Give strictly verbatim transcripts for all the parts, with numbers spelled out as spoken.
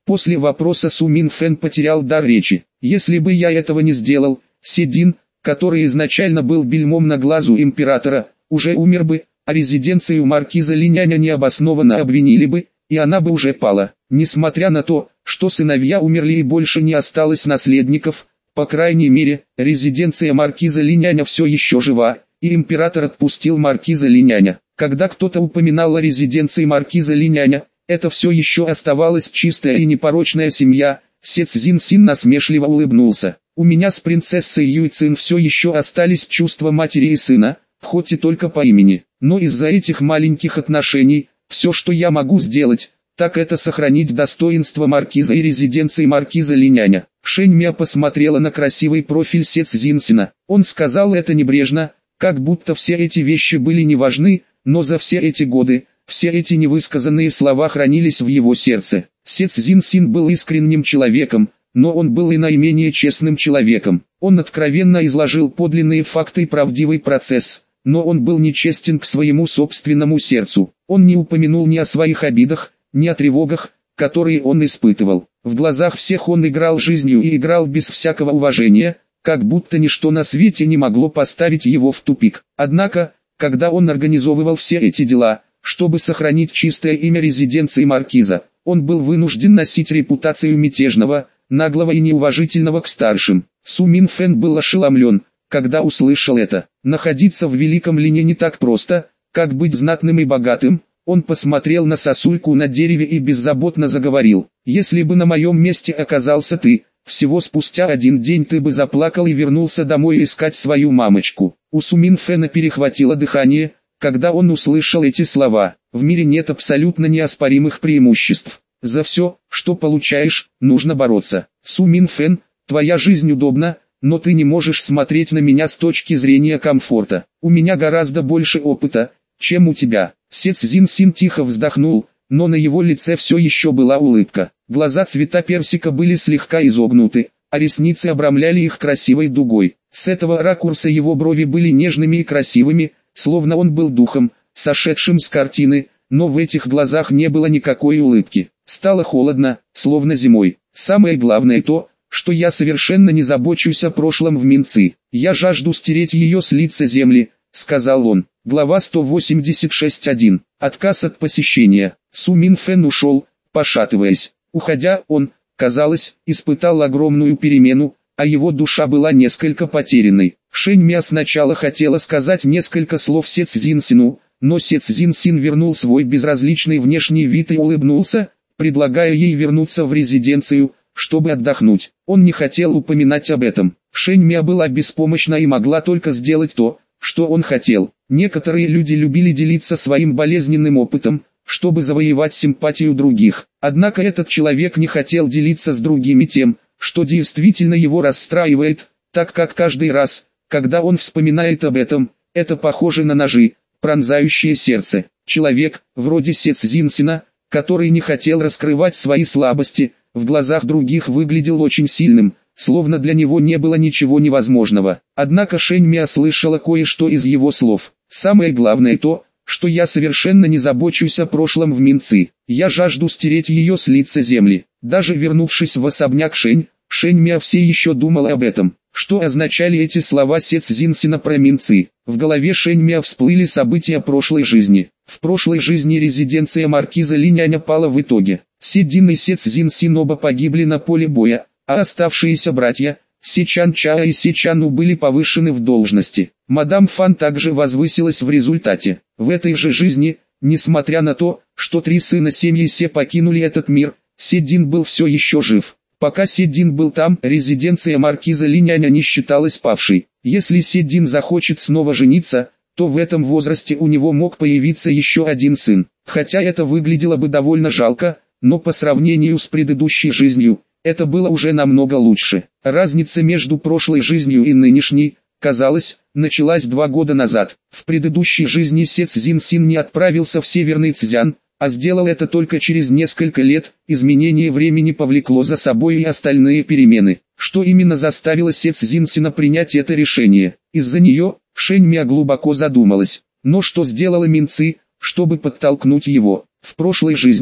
После вопроса Су Мин Фэн потерял дар речи. Если бы я этого не сделал, Седин, который изначально был бельмом на глазу императора, уже умер бы, а резиденцию маркиза Линяня необоснованно обвинили бы, и она бы уже пала. Несмотря на то, что сыновья умерли и больше не осталось наследников, по крайней мере, резиденция маркиза Линяня все еще жива, и император отпустил маркиза Линяня. Когда кто-то упоминал о резиденции маркиза Линяня, это все еще оставалась чистая и непорочная семья. Се Цзиньсин насмешливо улыбнулся. У меня с принцессой Юйцин все еще остались чувства матери и сына, хоть и только по имени. Но из-за этих маленьких отношений, все что я могу сделать, так это сохранить достоинство маркиза и резиденции маркиза Линяня. Шэньмя посмотрела на красивый профиль Се Цзиньсина. Он сказал это небрежно, как будто все эти вещи были не важны, но за все эти годы, все эти невысказанные слова хранились в его сердце. Се Цзиньсин был искренним человеком, но он был и наименее честным человеком. Он откровенно изложил подлинные факты и правдивый процесс, но он был нечестен к своему собственному сердцу. Он не упомянул ни о своих обидах, ни о тревогах, которые он испытывал. В глазах всех он играл жизнью и играл без всякого уважения, как будто ничто на свете не могло поставить его в тупик. Однако, когда он организовывал все эти дела, чтобы сохранить чистое имя резиденции маркиза, он был вынужден носить репутацию мятежного, наглого и неуважительного к старшим. Су Мин Фэн был ошеломлен, когда услышал это. Находиться в Великом Лине не так просто, как быть знатным и богатым. Он посмотрел на сосульку на дереве и беззаботно заговорил. «Если бы на моем месте оказался ты, всего спустя один день ты бы заплакал и вернулся домой искать свою мамочку». У Су Мин Фэна перехватило дыхание, когда он услышал эти слова. В мире нет абсолютно неоспоримых преимуществ. За все, что получаешь, нужно бороться. Су Мин Фэн, твоя жизнь удобна, но ты не можешь смотреть на меня с точки зрения комфорта. У меня гораздо больше опыта, чем у тебя. Се Цзиньсин тихо вздохнул, но на его лице все еще была улыбка. Глаза цвета персика были слегка изогнуты, а ресницы обрамляли их красивой дугой. С этого ракурса его брови были нежными и красивыми, словно он был духом, сошедшим с картины, но в этих глазах не было никакой улыбки. Стало холодно, словно зимой. Самое главное то, что я совершенно не забочусь о прошлом в Минци. Я жажду стереть ее с лица земли, сказал он. Глава сто восемьдесят шесть точка один. Отказ от посещения. Су Мин Фэн ушел, пошатываясь. Уходя, он, казалось, испытал огромную перемену, а его душа была несколько потерянной. Шэньмя сначала хотела сказать несколько слов Се Цзиньсину, но Се Цзиньсин вернул свой безразличный внешний вид и улыбнулся, предлагая ей вернуться в резиденцию, чтобы отдохнуть. Он не хотел упоминать об этом. Шэньмя была беспомощна и могла только сделать то, что он хотел. Некоторые люди любили делиться своим болезненным опытом, чтобы завоевать симпатию других. Однако этот человек не хотел делиться с другими тем, что действительно его расстраивает, так как каждый раз, когда он вспоминает об этом, это похоже на ножи, пронзающие сердце. Человек, вроде Се Цзиньсина, который не хотел раскрывать свои слабости, в глазах других выглядел очень сильным, словно для него не было ничего невозможного. Однако Шэньмя слышала кое-что из его слов. Самое главное то, что я совершенно не забочусь о прошлом в Минци. Я жажду стереть ее с лица земли. Даже вернувшись в особняк Шэнь, Шэньмя все еще думала об этом. Что означали эти слова Се Цзиньсина про Минци? В голове Шэньмя всплыли события прошлой жизни. В прошлой жизни резиденция маркиза Линяня пала в итоге. Седин и Се Цзиньсин оба погибли на поле боя, а оставшиеся братья, Се Чан Ча и Се Чану были повышены в должности. Мадам Фан также возвысилась в результате. В этой же жизни, несмотря на то, что три сына семьи Се покинули этот мир, Седин был все еще жив. Пока Седин был там, резиденция маркиза Линяня не считалась павшей. Если Седин захочет снова жениться, то в этом возрасте у него мог появиться еще один сын. Хотя это выглядело бы довольно жалко, но по сравнению с предыдущей жизнью, это было уже намного лучше. Разница между прошлой жизнью и нынешней, казалось, началась два года назад. В предыдущей жизни Се Цзиньсин не отправился в Северный Цзян, а сделал это только через несколько лет. Изменение времени повлекло за собой и остальные перемены. Что именно заставило Се Цзиньсина принять это решение? Из-за нее, Шэньмя глубоко задумалась. Но что сделала Минци, чтобы подтолкнуть его? В прошлой жизни,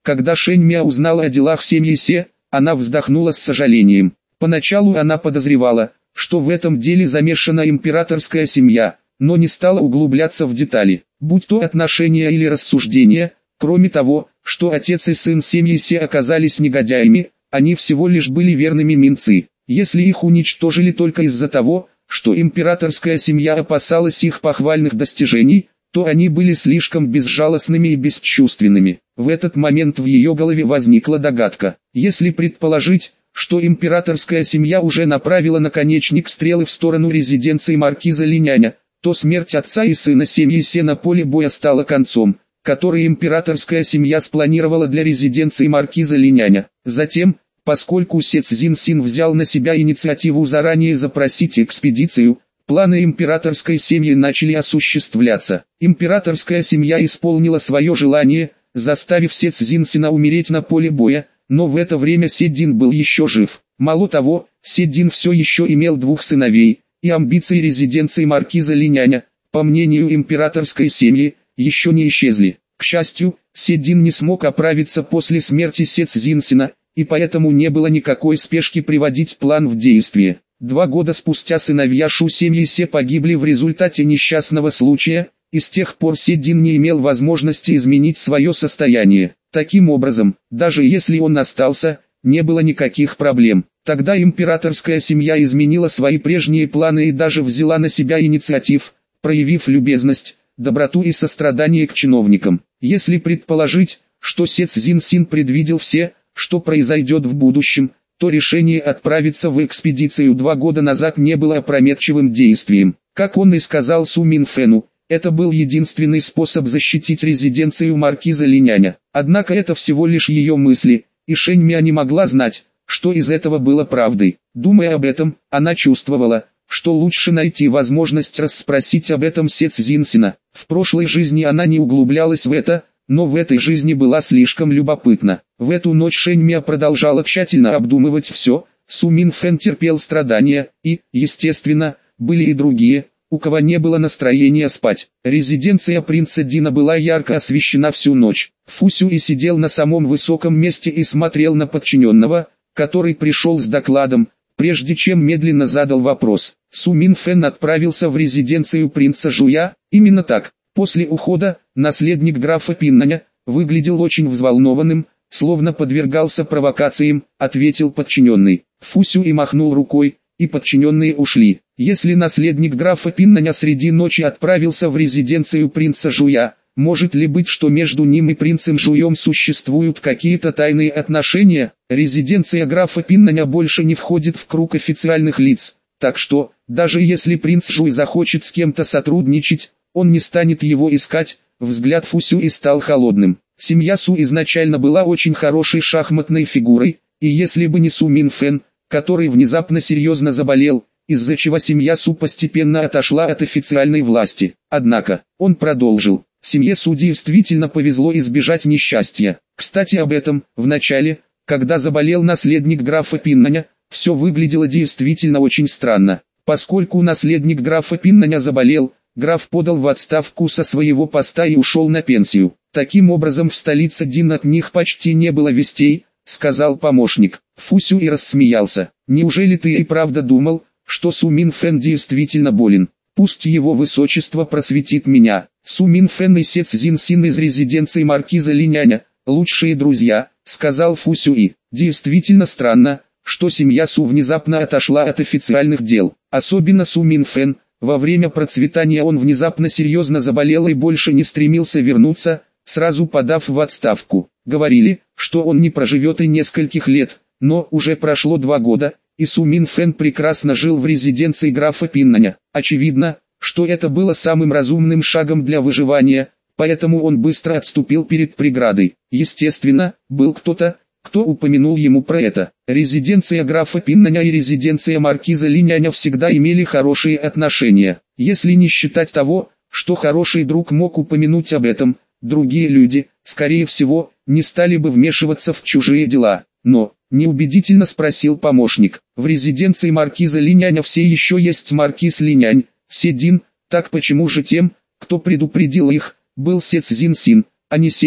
Когда Шэньмя узнала о делах семьи Се, она вздохнула с сожалением. Поначалу она подозревала, что в этом деле замешана императорская семья, но не стала углубляться в детали, будь то отношения или рассуждения. Кроме того, что отец и сын семьи Се оказались негодяями, они всего лишь были верными минцы. Если их уничтожили только из-за того, что императорская семья опасалась их похвальных достижений, то они были слишком безжалостными и бесчувственными. В этот момент в ее голове возникла догадка. Если предположить, что императорская семья уже направила наконечник стрелы в сторону резиденции маркиза Линяня, то смерть отца и сына семьи Се на поле боя стала концом, который императорская семья спланировала для резиденции маркиза Линяня. Затем, поскольку Се Цзиньсин взял на себя инициативу заранее запросить экспедицию, планы императорской семьи начали осуществляться. Императорская семья исполнила свое желание, заставив Се Цзиньсина умереть на поле боя, но в это время Се Дин был еще жив. Мало того, Се Дин все еще имел двух сыновей, и амбиции резиденции маркиза Линяня, по мнению императорской семьи, еще не исчезли. К счастью, Се Дин не смог оправиться после смерти Се Цзиньсина, и поэтому не было никакой спешки приводить план в действие. Два года спустя сыновья Шу семьи Се погибли в результате несчастного случая, и с тех пор Се Дин не имел возможности изменить свое состояние. Таким образом, даже если он остался, не было никаких проблем. Тогда императорская семья изменила свои прежние планы и даже взяла на себя инициатив, проявив любезность, доброту и сострадание к чиновникам. Если предположить, что Се Цзиньсин предвидел все, что произойдет в будущем, то решение отправиться в экспедицию два года назад не было опрометчивым действием. Как он и сказал Су Минфену, это был единственный способ защитить резиденцию маркиза Линяня. Однако это всего лишь ее мысли, и Шэньмя не могла знать, что из этого было правдой. Думая об этом, она чувствовала, что лучше найти возможность расспросить об этом Се Цзиньсина. В прошлой жизни она не углублялась в это, но в этой жизни была слишком любопытна. В эту ночь Шэньмя продолжала тщательно обдумывать все. Су Минфэн терпел страдания, и, естественно, были и другие, у кого не было настроения спать. Резиденция принца Дина была ярко освещена всю ночь. Фу Сюй сидел на самом высоком месте и смотрел на подчиненного, который пришел с докладом, прежде чем медленно задал вопрос. Су Минфэн отправился в резиденцию принца Жуя. Именно так. После ухода, наследник графа Пиннаня выглядел очень взволнованным, словно подвергался провокациям, ответил подчиненный. Фу Сюй махнул рукой, и подчиненные ушли. Если наследник графа Пиннаня среди ночи отправился в резиденцию принца Жуя, может ли быть, что между ним и принцем Жуем существуют какие-то тайные отношения? Резиденция графа Пиннаня больше не входит в круг официальных лиц, так что, даже если принц Жуй захочет с кем-то сотрудничать, он не станет его искать. Взгляд Фу Сюй стал холодным. Семья Су изначально была очень хорошей шахматной фигурой, и если бы не Су Минфэн, который внезапно серьезно заболел, из-за чего семья Су постепенно отошла от официальной власти. Однако, он продолжил, семье Су действительно повезло избежать несчастья. Кстати об этом, в начале, когда заболел наследник графа Пиннаня, все выглядело действительно очень странно. Поскольку наследник графа Пиннаня заболел, граф подал в отставку со своего поста и ушел на пенсию. Таким образом в столице Дин от них почти не было вестей, сказал помощник. Фу Сюй рассмеялся. Неужели ты и правда думал, что Су Минфэн действительно болен? Пусть его высочество просветит меня. Су Минфэн и Се Цзиньсин из резиденции маркиза Линяня, лучшие друзья, сказал Фу Сюй. Действительно странно, что семья Су внезапно отошла от официальных дел. Особенно Су Минфэн. Во время процветания он внезапно серьезно заболел и больше не стремился вернуться, сразу подав в отставку. Говорили, что он не проживет и нескольких лет, но уже прошло два года, и Су Минфэн прекрасно жил в резиденции графа Пиннаня. Очевидно, что это было самым разумным шагом для выживания, поэтому он быстро отступил перед преградой. Естественно, был кто-то, кто упомянул ему про это. Резиденция графа Пиннаня и резиденция маркиза Линяня всегда имели хорошие отношения. Если не считать того, что хороший друг мог упомянуть об этом, другие люди, скорее всего, не стали бы вмешиваться в чужие дела. Но, неубедительно спросил помощник, в резиденции маркиза Линяня все еще есть маркиз Линянь, Се Дин, так почему же тем, кто предупредил их, был Се Цзиньсин, а не Се Дин?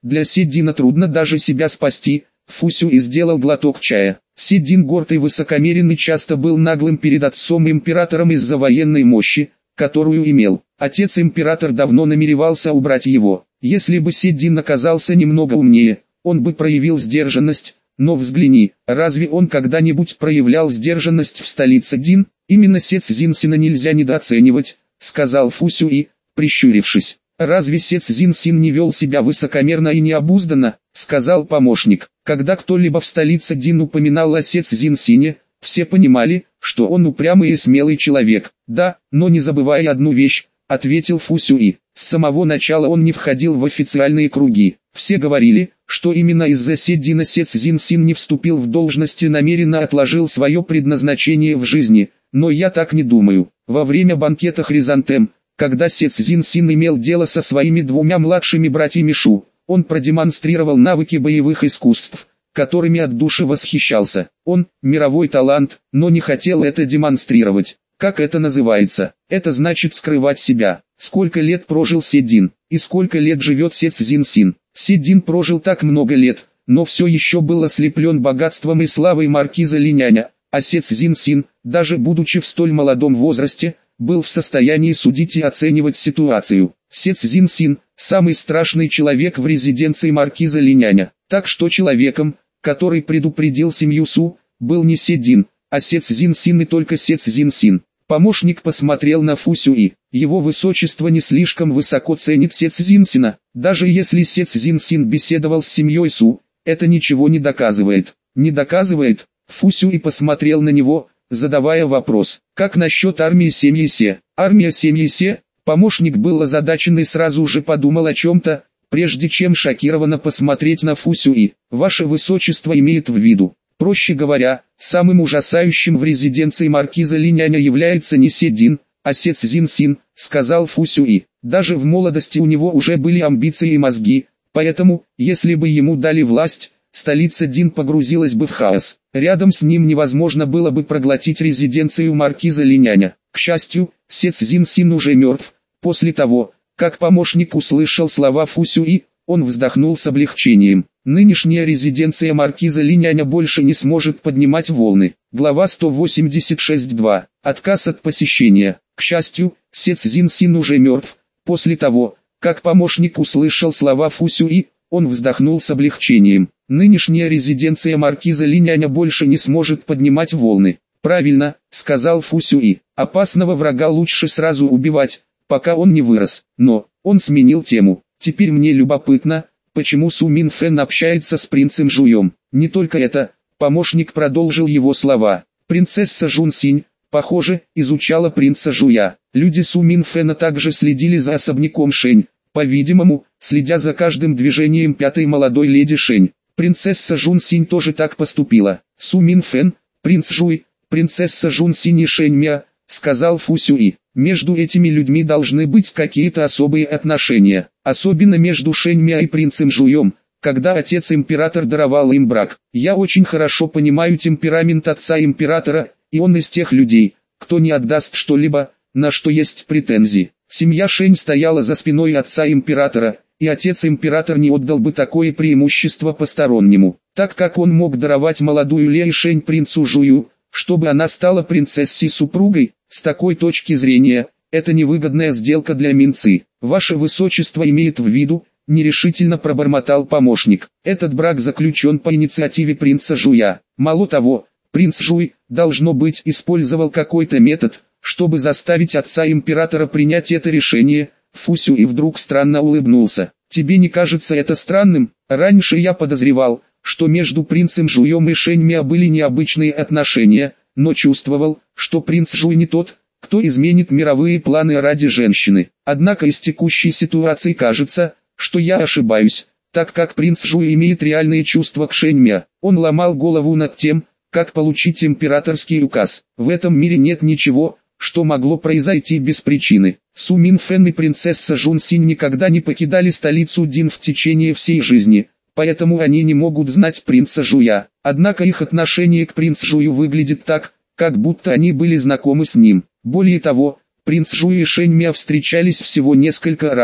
Для Седина трудно даже себя спасти. Фусюи сделал глоток чая. Седин горд и высокомерен и часто был наглым перед отцом-императором из-за военной мощи, которую имел. Отец-император давно намеревался убрать его. Если бы Седин оказался немного умнее, он бы проявил сдержанность. Но взгляни, разве он когда-нибудь проявлял сдержанность в столице Дин? Именно Сец Зинсина нельзя недооценивать, сказал Фусюи, прищурившись. Разве Сец Зинсин не вел себя высокомерно и необузданно, сказал помощник. Когда кто-либо в столице Дин упоминал о Сец Зинсине, все понимали, что он упрямый и смелый человек. Да, но не забывай одну вещь, ответил Фусюи. С самого начала он не входил в официальные круги. Все говорили, что именно из-за Седина Сец Зинсин не вступил в должность и намеренно отложил свое предназначение в жизни, но я так не думаю. Во время банкета Хризантем, когда Сец Зинсин имел дело со своими двумя младшими братьями Шу, он продемонстрировал навыки боевых искусств, которыми от души восхищался. Он – мировой талант, но не хотел это демонстрировать. Как это называется? Это значит скрывать себя. Сколько лет прожил Седин, и сколько лет живет Сец Зинсин? Седин прожил так много лет, но все еще был ослеплен богатством и славой маркиза Линяня, а Сец Зинсин, даже будучи в столь молодом возрасте, был в состоянии судить и оценивать ситуацию. Сец Зинсин – самый страшный человек в резиденции маркиза Линяня, так что человеком, который предупредил семью Су, был не Седин, а Сец Зинсин и только Сец Зинсин. Помощник посмотрел на Фусюи. Его высочество не слишком высоко ценит Сец Зинсина. Даже если Сец Зинсин беседовал с семьей Су, это ничего не доказывает. Не доказывает? Фусюи посмотрел на него, задавая вопрос. Как насчет армии семьи Се? Армия семьи Се? Помощник был озадачен и сразу же подумал о чем-то, прежде чем шокированно посмотреть на Фусюи. Ваше высочество имеет в виду. Проще говоря, самым ужасающим в резиденции маркиза Линяня является не Седин, а Сец Зинсин, сказал Фусюи. Даже в молодости у него уже были амбиции и мозги, поэтому, если бы ему дали власть, столица Дин погрузилась бы в хаос. Рядом с ним невозможно было бы проглотить резиденцию маркиза Линяня. К счастью, Сец Зинсин уже мертв. После того, как помощник услышал слова Фусюи, он вздохнул с облегчением. Нынешняя резиденция маркиза Линяня больше не сможет поднимать волны. Глава сто восемьдесят шесть точка два. Отказ от посещения. К счастью, Сец Зинсин уже мертв. После того, как помощник услышал слова Фусюи, он вздохнул с облегчением. Нынешняя резиденция маркиза Линяня больше не сможет поднимать волны. Правильно, сказал Фусюи. Опасного врага лучше сразу убивать, пока он не вырос. Но, он сменил тему. Теперь мне любопытно, почему Су Минфэн общается с принцем Жуем. Не только это, помощник продолжил его слова. Принцесса Жунсинь, похоже, изучала принца Жуя. Люди Су Минфэна также следили за особняком Шэнь, по-видимому, следя за каждым движением пятой молодой леди Шэнь. Принцесса Жунсинь тоже так поступила. Су Минфэн, принц Жуй, принцесса Жунсинь и Шэнь Мя, сказал Фусюи. Между этими людьми должны быть какие-то особые отношения, особенно между Шэнь Мя и принцем Жуем, когда отец-император даровал им брак. Я очень хорошо понимаю темперамент отца императора, и он из тех людей, кто не отдаст что-либо, на что есть претензии. Семья Шэнь стояла за спиной отца императора, и отец-император не отдал бы такое преимущество постороннему, так как он мог даровать молодую Лей Шэнь принцу Жую, чтобы она стала принцессой-супругой. С такой точки зрения, это невыгодная сделка для Минцы. Ваше высочество имеет в виду, нерешительно пробормотал помощник. Этот брак заключен по инициативе принца Жуя. Мало того, принц Жуй, должно быть, использовал какой-то метод, чтобы заставить отца императора принять это решение. Фусюи вдруг странно улыбнулся. Тебе не кажется это странным? Раньше я подозревал, что между принцем Жуем и Шэнь Мя были необычные отношения, но чувствовал, что принц Жуй не тот, кто изменит мировые планы ради женщины. Однако из текущей ситуации кажется, что я ошибаюсь, так как принц Жуй имеет реальные чувства к Шэнь Мя. Он ломал голову над тем, как получить императорский указ. В этом мире нет ничего, что могло произойти без причины. Су Минфэн и принцесса Жунсинь никогда не покидали столицу Дин в течение всей жизни, поэтому они не могут знать принца Жуя. Однако их отношение к принцу Жую выглядит так, как будто они были знакомы с ним. Более того, принц Жуй и Шэнь Мя встречались всего несколько раз,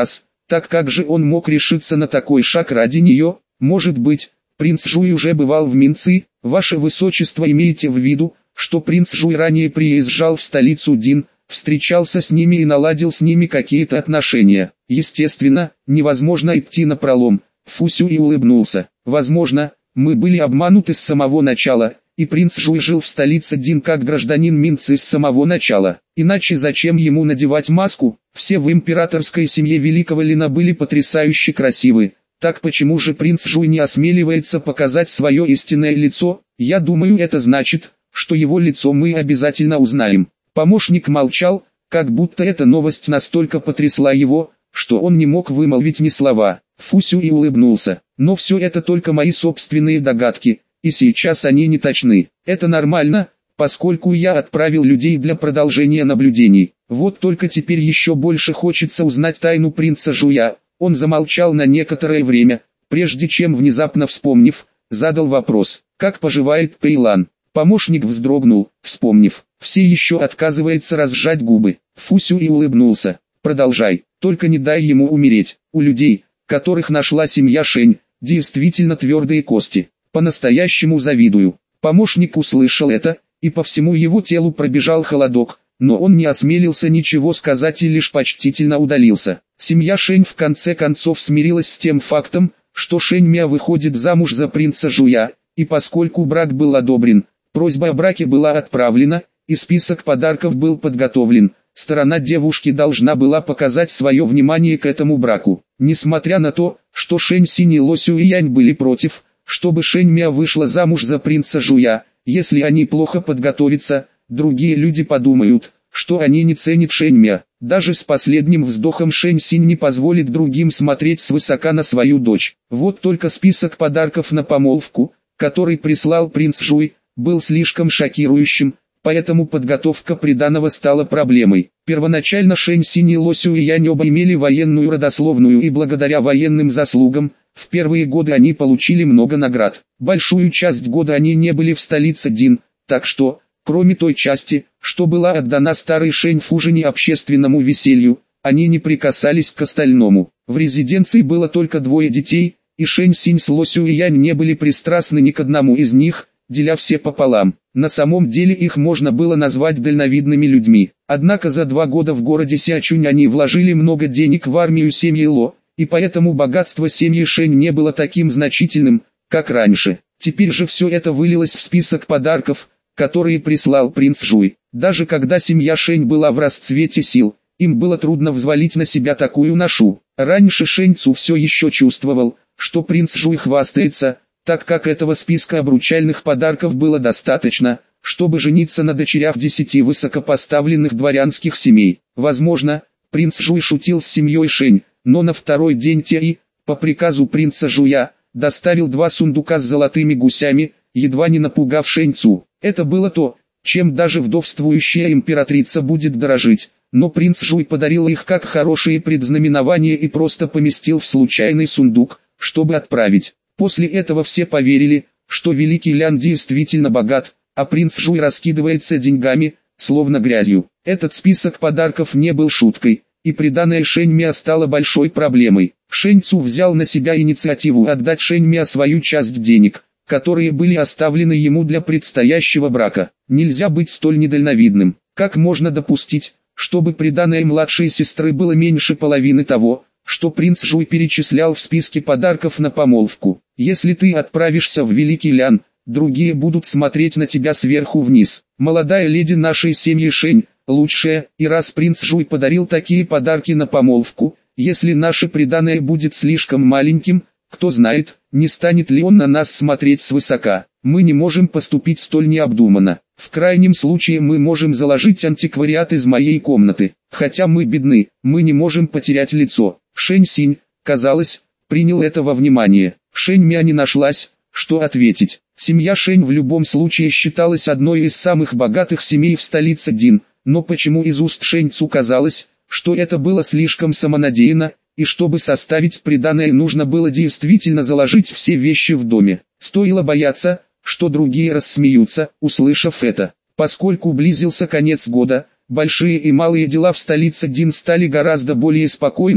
Так как же он мог решиться на такой шаг ради нее? Может быть, принц Жуй уже бывал в Минци? Ваше Высочество, имеете в виду, что принц Жуй ранее приезжал в столицу Дин, встречался с ними и наладил с ними какие-то отношения? Естественно, невозможно идти напролом. Фу Сюй улыбнулся. Возможно, мы были обмануты с самого начала, и принц Жуй жил в столице Дин как гражданин Минци с самого начала. Иначе зачем ему надевать маску? Все в императорской семье Великого Лина были потрясающе красивы. Так почему же принц Жуй не осмеливается показать свое истинное лицо? Я думаю, это значит, что его лицо мы обязательно узнаем. Помощник молчал, как будто эта новость настолько потрясла его, что он не мог вымолвить ни слова. Фу Сюй улыбнулся. Но все это только мои собственные догадки, и сейчас они не точны. Это нормально, поскольку я отправил людей для продолжения наблюдений. Вот только теперь еще больше хочется узнать тайну принца Жуя. Он замолчал на некоторое время, прежде чем, внезапно вспомнив, задал вопрос: «Как поживает Пейлан?» Помощник вздрогнул, вспомнив. Все еще отказывается разжать губы. Фу Сюй улыбнулся. «Продолжай, только не дай ему умереть. У людей, которых нашла семья Шэнь, действительно твердые кости. По-настоящему завидую». Помощник услышал это, и по всему его телу пробежал холодок, но он не осмелился ничего сказать и лишь почтительно удалился. Семья Шэнь в конце концов смирилась с тем фактом, что Шэнь Мя выходит замуж за принца Жуя, и поскольку брак был одобрен, просьба о браке была отправлена, и список подарков был подготовлен. Сторона девушки должна была показать свое внимание к этому браку. Несмотря на то, что Шэнь Синь и Ло Сюэянь были против, чтобы Шэнь Мя вышла замуж за принца Жуя, если они плохо подготовятся, другие люди подумают, что они не ценят Шэнь Мя. Даже с последним вздохом Шэнь Синь не позволит другим смотреть свысока на свою дочь. Вот только список подарков на помолвку, который прислал принц Жуй, был слишком шокирующим, поэтому подготовка приданого стала проблемой. Первоначально Шэнь Синь и Ло Сюэянь оба имели военную родословную, и благодаря военным заслугам, в первые годы они получили много наград. Большую часть года они не были в столице Дин, так что, кроме той части, что была отдана старой Шэнь Фужине общественному веселью, они не прикасались к остальному. В резиденции было только двое детей, и Шэнь Синь с Ло Сюэянь не были пристрастны ни к одному из них, деля все пополам. На самом деле их можно было назвать дальновидными людьми. Однако за два года в городе Сячунь они вложили много денег в армию семьи Ло, и поэтому богатство семьи Шэнь не было таким значительным, как раньше. Теперь же все это вылилось в список подарков, которые прислал принц Жуй. Даже когда семья Шэнь была в расцвете сил, им было трудно взвалить на себя такую ношу. Раньше Шэнь Цу все еще чувствовал, что принц Жуй хвастается, так как этого списка обручальных подарков было достаточно, чтобы жениться на дочерях десяти высокопоставленных дворянских семей. Возможно, принц Жуй шутил с семьей Шэнь, но на второй день Тяи, по приказу принца Жуя, доставил два сундука с золотыми гусями, едва не напугав Шэнь Цу. Это было то, чем даже вдовствующая императрица будет дорожить, но принц Жуй подарил их как хорошие предзнаменования и просто поместил в случайный сундук, чтобы отправить. После этого все поверили, что великий Лян действительно богат, а принц Жуй раскидывается деньгами, словно грязью. Этот список подарков не был шуткой, и приданое Шэнь Мя стало большой проблемой. Шэнь Цу взял на себя инициативу отдать Шэнь Мя свою часть денег, которые были оставлены ему для предстоящего брака. Нельзя быть столь недальновидным. Как можно допустить, чтобы приданое младшей сестры было меньше половины того, что принц Жуй перечислял в списке подарков на помолвку? Если ты отправишься в Великий Лян, другие будут смотреть на тебя сверху вниз. Молодая леди нашей семьи Шэнь, лучшая, и раз принц Жуй подарил такие подарки на помолвку, если наше приданое будет слишком маленьким, кто знает, не станет ли он на нас смотреть свысока. Мы не можем поступить столь необдуманно. В крайнем случае мы можем заложить антиквариат из моей комнаты. Хотя мы бедны, мы не можем потерять лицо. Шэнь Синь, казалось, принял это во внимание. Шэнь Мя не нашлась, что ответить. Семья Шэнь в любом случае считалась одной из самых богатых семей в столице Дин, но почему из уст Шэнь Цу казалось, что это было слишком самонадеянно, и чтобы составить приданое нужно было действительно заложить все вещи в доме. Стоило бояться, что другие рассмеются, услышав это. Поскольку близился конец года, большие и малые дела в столице Дин стали гораздо более спокойными,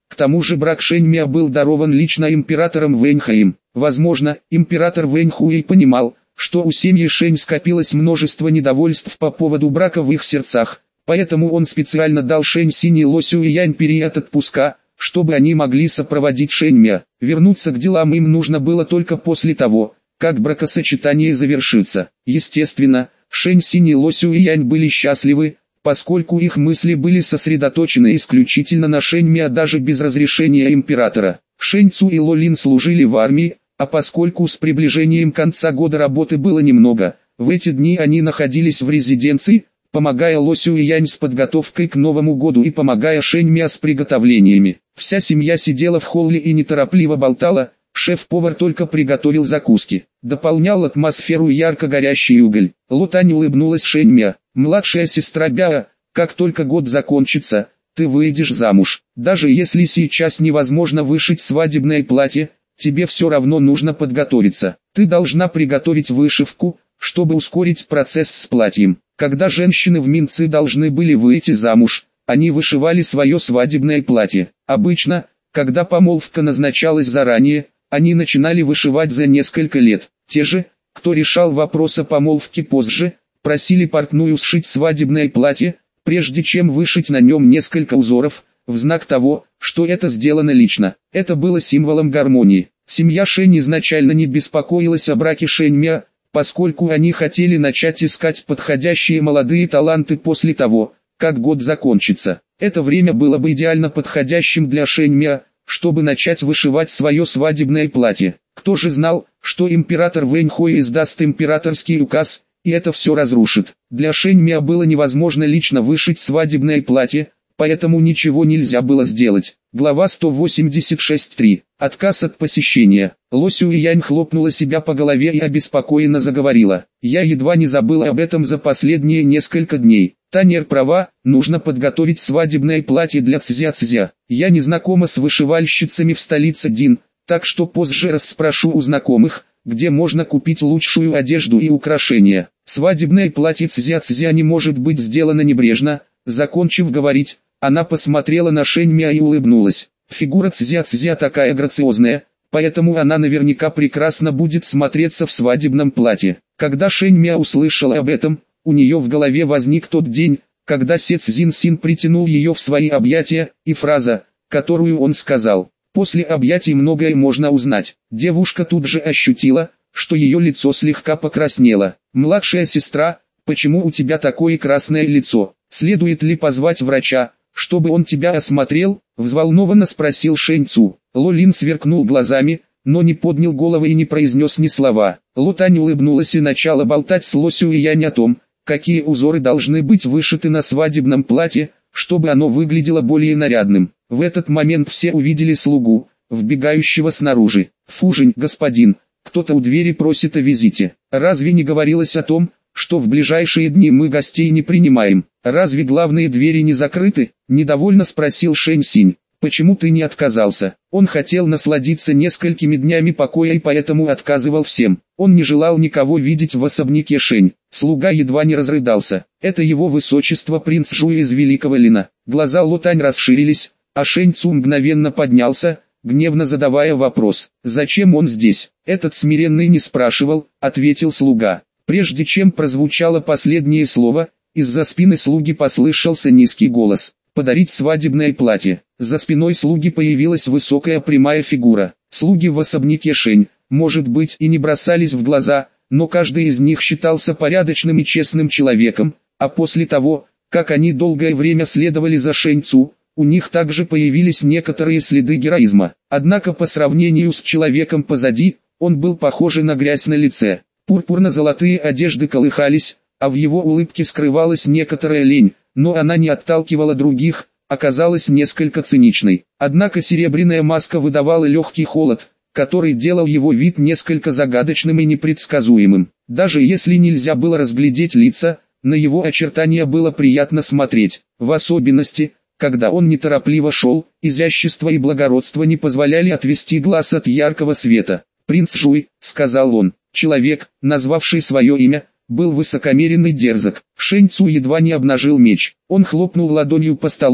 К тому же брак Шэньмя был дарован лично императором Вэньхаем. Возможно, император Вэньхуэй понимал, что у семьи Шэнь скопилось множество недовольств по поводу брака в их сердцах, поэтому он специально дал Шэнь Синь и Ло Сюэянь период отпуска, чтобы они могли сопроводить Шэньмя. Вернуться к делам им нужно было только после того, как бракосочетание завершится. Естественно, Шэнь Синь и Ло Сюэянь были счастливы, поскольку их мысли были сосредоточены исключительно на Шэньмя даже без разрешения императора. Шэнь Цу и Ло Лин служили в армии, а поскольку с приближением конца года работы было немного, в эти дни они находились в резиденции, помогая Ло Сюэянь с подготовкой к Новому году и помогая Шэньмя с приготовлениями. Вся семья сидела в холле и неторопливо болтала, шеф-повар только приготовил закуски. Дополнял атмосферу ярко горящий уголь. Ло Тань улыбнулась Шэньмя. «Младшая сестра Бяо, как только год закончится, ты выйдешь замуж. Даже если сейчас невозможно вышить свадебное платье, тебе все равно нужно подготовиться. Ты должна приготовить вышивку, чтобы ускорить процесс с платьем». Когда женщины в Минцы должны были выйти замуж, они вышивали свое свадебное платье. Обычно, когда помолвка назначалась заранее, они начинали вышивать за несколько лет. Те же, кто решал вопрос о помолвке позже, просили портную сшить свадебное платье, прежде чем вышить на нем несколько узоров, в знак того, что это сделано лично. Это было символом гармонии. Семья Шэнь изначально не беспокоилась о браке Шэньмя, поскольку они хотели начать искать подходящие молодые таланты после того, как год закончится. Это время было бы идеально подходящим для Шэньмя, чтобы начать вышивать свое свадебное платье. Кто же знал, что император Вэньхуэй издаст императорский указ, и это все разрушит. Для Шэньмя было невозможно лично вышить свадебное платье, поэтому ничего нельзя было сделать. Глава сто восемьдесят шесть три. Отказ от посещения. Ло Сюэянь хлопнула себя по голове и обеспокоенно заговорила. «Я едва не забыла об этом за последние несколько дней. Танер права, нужно подготовить свадебное платье для Цзя-Цзя. Я не знакома с вышивальщицами в столице Дин, так что позже расспрошу у знакомых, где можно купить лучшую одежду и украшения. Свадебное платье Цзя-Цзя не может быть сделано небрежно». Закончив говорить, она посмотрела на Шэньмя и улыбнулась. Фигура Цзя-Цзя такая грациозная, поэтому она наверняка прекрасно будет смотреться в свадебном платье. Когда Шэньмя услышала об этом, у нее в голове возник тот день, когда Се Цзин Син притянул ее в свои объятия, и фраза, которую он сказал: «После объятий многое можно узнать». Девушка тут же ощутила, что ее лицо слегка покраснело. «Младшая сестра, почему у тебя такое красное лицо? Следует ли позвать врача, чтобы он тебя осмотрел?» — взволнованно спросил Шэнь Цу. Ло Лин сверкнул глазами, но не поднял головы и не произнес ни слова. Ло Тань улыбнулась и начала болтать с Ло Сюэянь о том, какие узоры должны быть вышиты на свадебном платье, чтобы оно выглядело более нарядным. В этот момент все увидели слугу, вбегающего снаружи. «Фужень, господин, кто-то у двери просит о визите. Разве не говорилось о том, что в ближайшие дни мы гостей не принимаем? Разве главные двери не закрыты?» — недовольно спросил Шэнь Синь. «Почему ты не отказался?» Он хотел насладиться несколькими днями покоя и поэтому отказывал всем. Он не желал никого видеть в особняке Шэнь. Слуга едва не разрыдался. «Это его высочество принц Жуй из Великого Лина». Глаза Ло Тань расширились, а Шэнь Цу мгновенно поднялся, гневно задавая вопрос: «Зачем он здесь?» «Этот смиренный не спрашивал», — ответил слуга. Прежде чем прозвучало последнее слово, из-за спины слуги послышался низкий голос: «Подарить свадебное платье». За спиной слуги появилась высокая прямая фигура. Слуги в особняке Шэнь, может быть, и не бросались в глаза, но каждый из них считался порядочным и честным человеком, а после того, как они долгое время следовали за Шэнь Цу, у них также появились некоторые следы героизма. Однако по сравнению с человеком позади, он был похож на грязь на лице. Пурпурно-золотые одежды колыхались, а в его улыбке скрывалась некоторая лень, но она не отталкивала других, оказалась несколько циничной. Однако серебряная маска выдавала легкий холод, который делал его вид несколько загадочным и непредсказуемым. Даже если нельзя было разглядеть лица, на его очертания было приятно смотреть, в особенности, когда он неторопливо шел, изящество и благородство не позволяли отвести глаз от яркого света. «Принц Жуй», — сказал он. Человек, назвавший свое имя, был высокомерен и дерзок. Шэнь Цу едва не обнажил меч. Он хлопнул ладонью по столу,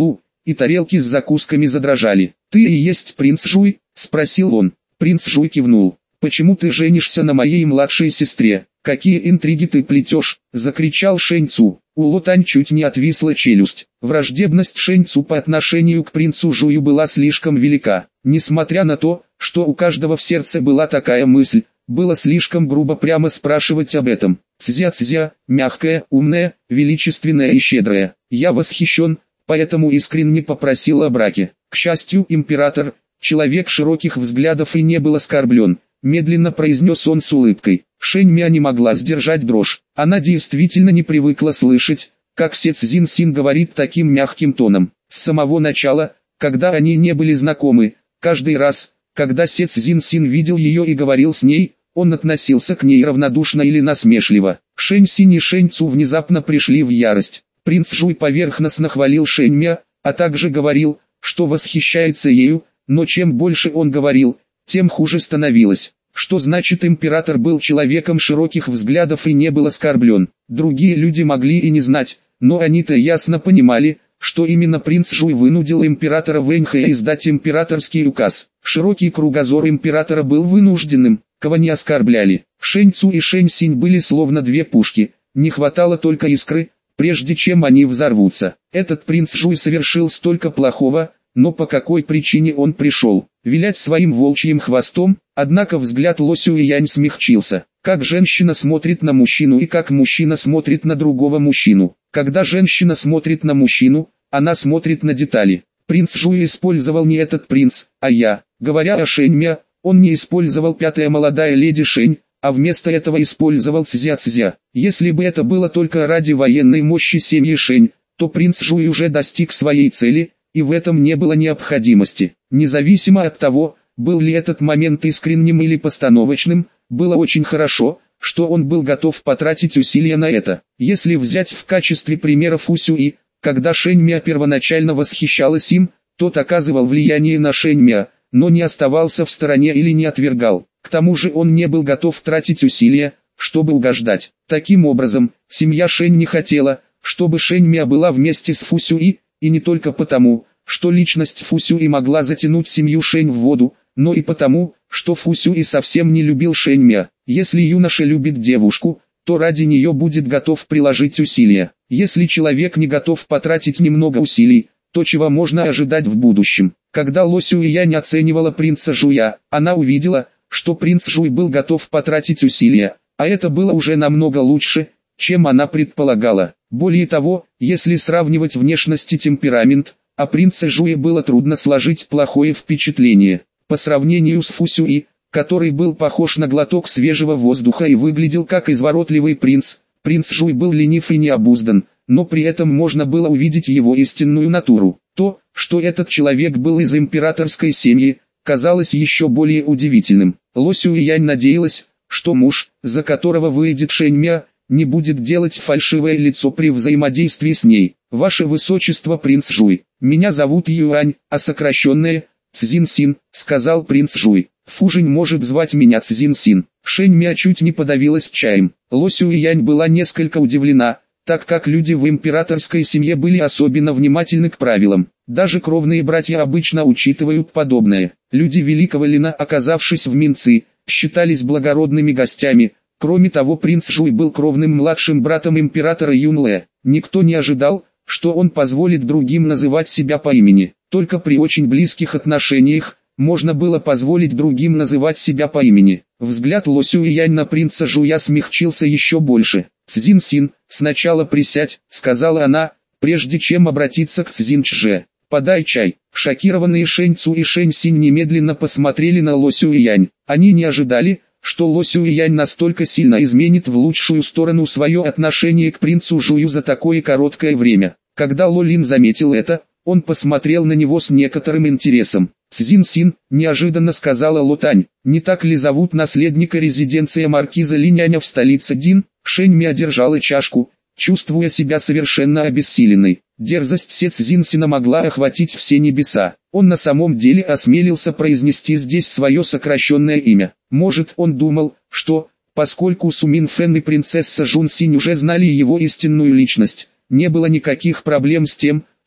и тарелки с закусками задрожали. «Ты и есть принц Жуй?» – спросил он. Принц Жуй кивнул. «Почему ты женишься на моей младшей сестре? Какие интриги ты плетешь?» – закричал Шэнь Цу. У Ло Тань чуть не отвисла челюсть. Враждебность Шэнь Цу по отношению к принцу Жую была слишком велика. Несмотря на то, что у каждого в сердце была такая мысль, было слишком грубо прямо спрашивать об этом. «Цзя-цзя, мягкая, умная, величественная и щедрая. Я восхищен, поэтому искренне попросил о браке». К счастью, император, человек широких взглядов и не был оскорблен. Медленно произнес он с улыбкой. Шэнь Мя не могла сдержать дрожь. Она действительно не привыкла слышать, как Се Цзин Син говорит таким мягким тоном. С самого начала, когда они не были знакомы, каждый раз, когда Се Цзин Син видел ее и говорил с ней, он относился к ней равнодушно или насмешливо. Шэнь Синь и Шэнь Цу внезапно пришли в ярость. Принц Жуй поверхностно хвалил Шэнь Мя, а также говорил, что восхищается ею, но чем больше он говорил, тем хуже становилось. Что значит император был человеком широких взглядов и не был оскорблен? Другие люди могли и не знать, но они-то ясно понимали, что именно принц Жуй вынудил императора Вэньхэя издать императорский указ. Широкий кругозор императора был вынужденным, кого не оскорбляли. Шэнь Цу и Шэнь Синь были словно две пушки, не хватало только искры, прежде чем они взорвутся. Этот принц Жуй совершил столько плохого, но по какой причине он пришел? Вилять своим волчьим хвостом? Однако взгляд Ло Сюэянь смягчился. Как женщина смотрит на мужчину и как мужчина смотрит на другого мужчину. Когда женщина смотрит на мужчину, она смотрит на детали. Принц Жуй использовал не этот принц, а я. Говоря о Шэнь Мя, он не использовал пятая молодая леди Шэнь, а вместо этого использовал Цзя-Цзя. Если бы это было только ради военной мощи семьи Шэнь, то принц Жуй уже достиг своей цели, и в этом не было необходимости. Независимо от того, был ли этот момент искренним или постановочным, было очень хорошо, что он был готов потратить усилия на это. Если взять в качестве примера Фу Сюи, когда Шэнь Мя первоначально восхищалась им, тот оказывал влияние на Шэнь Мя, но не оставался в стороне или не отвергал. К тому же он не был готов тратить усилия, чтобы угождать. Таким образом, семья Шэнь не хотела, чтобы Шэнь Мя была вместе с Фу Сюи, и не только потому, что личность Фу Сюи могла затянуть семью Шэнь в воду, но и потому, что Фу Сюи совсем не любил Шэнь Мя. Если юноша любит девушку, то ради нее будет готов приложить усилия. Если человек не готов потратить немного усилий, то чего можно ожидать в будущем? Когда Ло Сюэянь оценивала принца Жуя, она увидела, что принц Жуй был готов потратить усилия, а это было уже намного лучше, чем она предполагала. Более того, если сравнивать внешность и темперамент, о принце Жуе было трудно сложить плохое впечатление. По сравнению с Фу Сюи, который был похож на глоток свежего воздуха и выглядел как изворотливый принц, принц Жуй был ленив и необуздан, но при этом можно было увидеть его истинную натуру. То, что этот человек был из императорской семьи, казалось еще более удивительным. Ло Сюэянь надеялась, что муж, за которого выйдет Шэнь Мя, не будет делать фальшивое лицо при взаимодействии с ней. «Ваше Высочество принц Жуй, меня зовут Юань, а сокращенное – Цзин Син», – сказал принц Жуй. «Фужень может звать меня Цзин Син». Шэнь Мя чуть не подавилась чаем. Ло Сюэянь была несколько удивлена, так как люди в императорской семье были особенно внимательны к правилам. Даже кровные братья обычно учитывают подобное. Люди Великого Лина, оказавшись в Минци, считались благородными гостями. Кроме того, принц Жуй был кровным младшим братом императора Юнле. Никто не ожидал, что он позволит другим называть себя по имени. Только при очень близких отношениях можно было позволить другим называть себя по имени. Взгляд Ло Сюэянь на принца Жуя смягчился еще больше. «Цзин Син, сначала присядь», — сказала она, прежде чем обратиться к Цзин Чже. «Подай чай». Шокированные Шэнь Цу и Шэнь Синь немедленно посмотрели на Ло Сюэянь. Они не ожидали, что Ло Сюэянь настолько сильно изменит в лучшую сторону свое отношение к принцу Жую за такое короткое время. Когда Ло Лин заметил это, он посмотрел на него с некоторым интересом. «Цзин Син», — неожиданно сказала Ло Тань, — «не так ли зовут наследника резиденции маркиза Линяня в столице Дин?» Шэнь Мя держала чашку, чувствуя себя совершенно обессиленной. Дерзость Се Цзин Сина могла охватить все небеса. Он на самом деле осмелился произнести здесь свое сокращенное имя. Может, он думал, что, поскольку Сумин Фэн и принцесса Жун Синь уже знали его истинную личность, не было никаких проблем с тем,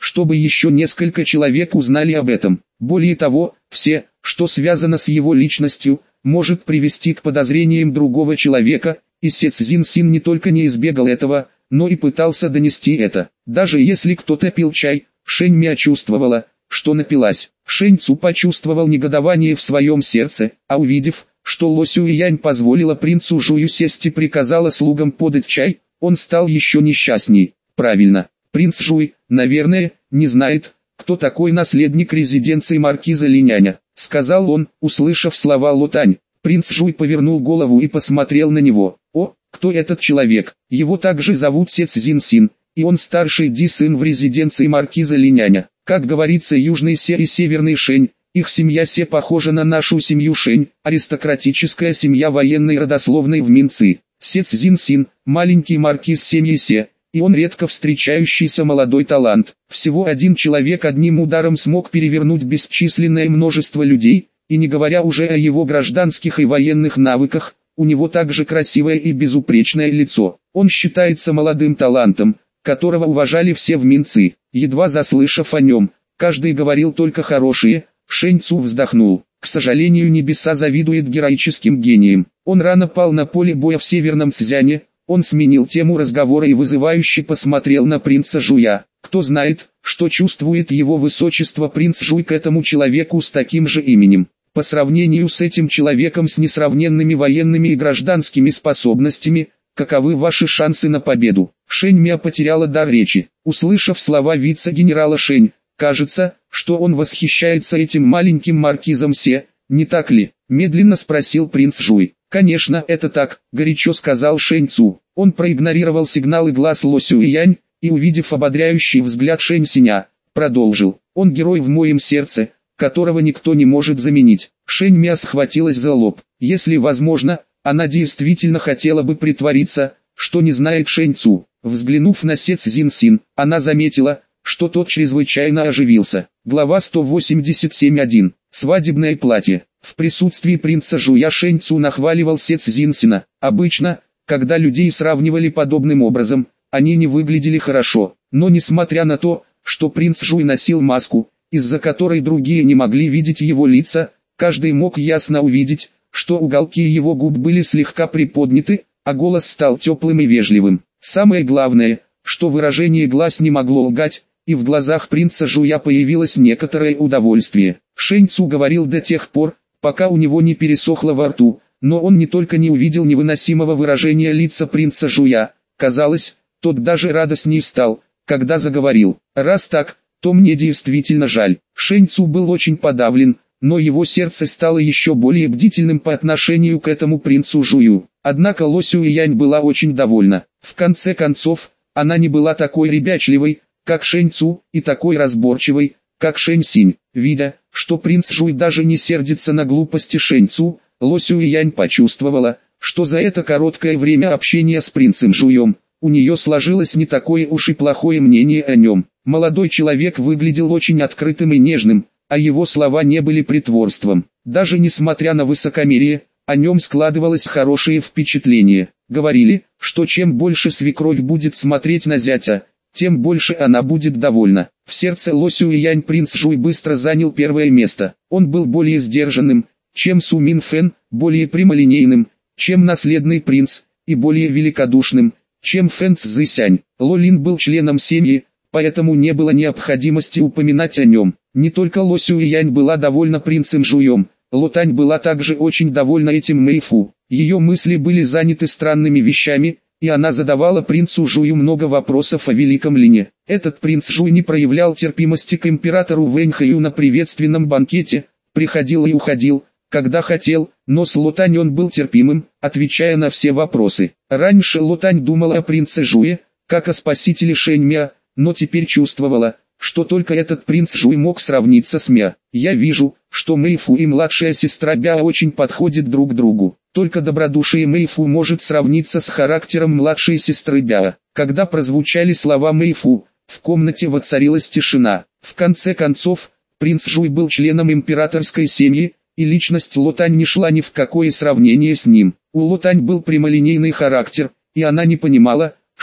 чтобы еще несколько человек узнали об этом. Более того, все, что связано с его личностью, может привести к подозрениям другого человека, и Се Цзиньсин не только не избегал этого, но и пытался донести это. Даже если кто-то пил чай, Шэнь Мя чувствовала, что напилась. Шэнь Цу почувствовал негодование в своем сердце, а увидев, что Ло Сюэянь позволила принцу Жую сесть и приказала слугам подать чай, он стал еще несчастней. Правильно, принц Жуй, наверное, не знает, кто такой наследник резиденции маркиза Линяня, сказал он, услышав слова Ло Тань. Принц Жуй повернул голову и посмотрел на него. О, кто этот человек? Его также зовут Се Цзиньсин, и он старший Ди сын в резиденции маркиза Линяня. Как говорится, южный Се и северный Шэнь, их семья Се похожа на нашу семью Шэнь, аристократическая семья военной родословной в Минцы. Се Цзиньсин, маленький маркиз семьи Се, и он редко встречающийся молодой талант. Всего один человек одним ударом смог перевернуть бесчисленное множество людей, и не говоря уже о его гражданских и военных навыках, у него также красивое и безупречное лицо. Он считается молодым талантом, которого уважали все в Минцы. Едва заслышав о нем, каждый говорил только хорошие. Шэнь Цу вздохнул. К сожалению, небеса завидует героическим гениям. Он рано пал на поле боя в Северном Цзяне. Он сменил тему разговора и вызывающе посмотрел на принца Жуя. Кто знает, что чувствует его высочество принц Жуй к этому человеку с таким же именем. По сравнению с этим человеком с несравненными военными и гражданскими способностями, каковы ваши шансы на победу? Шэнь Мя потеряла дар речи. Услышав слова вице-генерала Шэнь, кажется, что он восхищается этим маленьким маркизом Се, не так ли? Медленно спросил принц Жуй. Конечно, это так, горячо сказал Шэнь Цу. Он проигнорировал сигналы глаз Ло Сюэянь, и увидев ободряющий взгляд Шэнь Синя, продолжил. Он герой в моем сердце, которого никто не может заменить. Шэнь Мя схватилась за лоб. Если возможно, она действительно хотела бы притвориться, что не знает Шэнь Цу. Взглянув на Се Цзиньсин, она заметила, что тот чрезвычайно оживился. Глава сто восемьдесят семь точка один. Свадебное платье. В присутствии принца Жуя Шэнь Цу нахваливал Се Цзиньсина. Обычно, когда людей сравнивали подобным образом, они не выглядели хорошо. Но несмотря на то, что принц Жуй носил маску, из-за которой другие не могли видеть его лица, каждый мог ясно увидеть, что уголки его губ были слегка приподняты, а голос стал теплым и вежливым. Самое главное, что выражение глаз не могло лгать, и в глазах принца Жуя появилось некоторое удовольствие. Шэнь Цу говорил до тех пор, пока у него не пересохло во рту, но он не только не увидел невыносимого выражения лица принца Жуя, казалось, тот даже радостней стал, когда заговорил. Раз так, то мне действительно жаль. Шэнь Цу был очень подавлен, но его сердце стало еще более бдительным по отношению к этому принцу Жую. Однако Ло Сюэянь была очень довольна. В конце концов, она не была такой ребячливой, как Шэнь Цу, и такой разборчивой, как Шэнь Синь. Видя, что принц Жуй даже не сердится на глупости Шэнь Цу, Ло Сюэянь почувствовала, что за это короткое время общения с принцем Жуем, у нее сложилось не такое уж и плохое мнение о нем. Молодой человек выглядел очень открытым и нежным, а его слова не были притворством. Даже несмотря на высокомерие, о нем складывалось хорошее впечатление. Говорили, что чем больше свекровь будет смотреть на зятя, тем больше она будет довольна. В сердце Ло Сюэянь принц Жуй быстро занял первое место. Он был более сдержанным, чем Су Мин Фэн, более прямолинейным, чем наследный принц, и более великодушным, чем Фэн Цзысянь. Ло Лин был членом семьи, поэтому не было необходимости упоминать о нем. Не только Ло Сюэянь была довольна принцем Жуем, Ло Тань была также очень довольна этим Мэйфу. Ее мысли были заняты странными вещами, и она задавала принцу Жую много вопросов о Великом Лине. Этот принц Жуй не проявлял терпимости к императору Вэньхаю на приветственном банкете, приходил и уходил, когда хотел, но с Ло Тань он был терпимым, отвечая на все вопросы. Раньше Ло Тань думала о принце Жуе, как о спасителе Шэнь Мя, но теперь чувствовала, что только этот принц Жуй мог сравниться с Мя. Я вижу, что Мэйфу и младшая сестра Бяо очень подходят друг другу. Только добродушие Мэйфу может сравниться с характером младшей сестры Бяо. Когда прозвучали слова Мэйфу, в комнате воцарилась тишина. В конце концов, принц Жуй был членом императорской семьи, и личность Ло Тань не шла ни в какое сравнение с ним. У Ло Тань был прямолинейный характер, и она не понимала,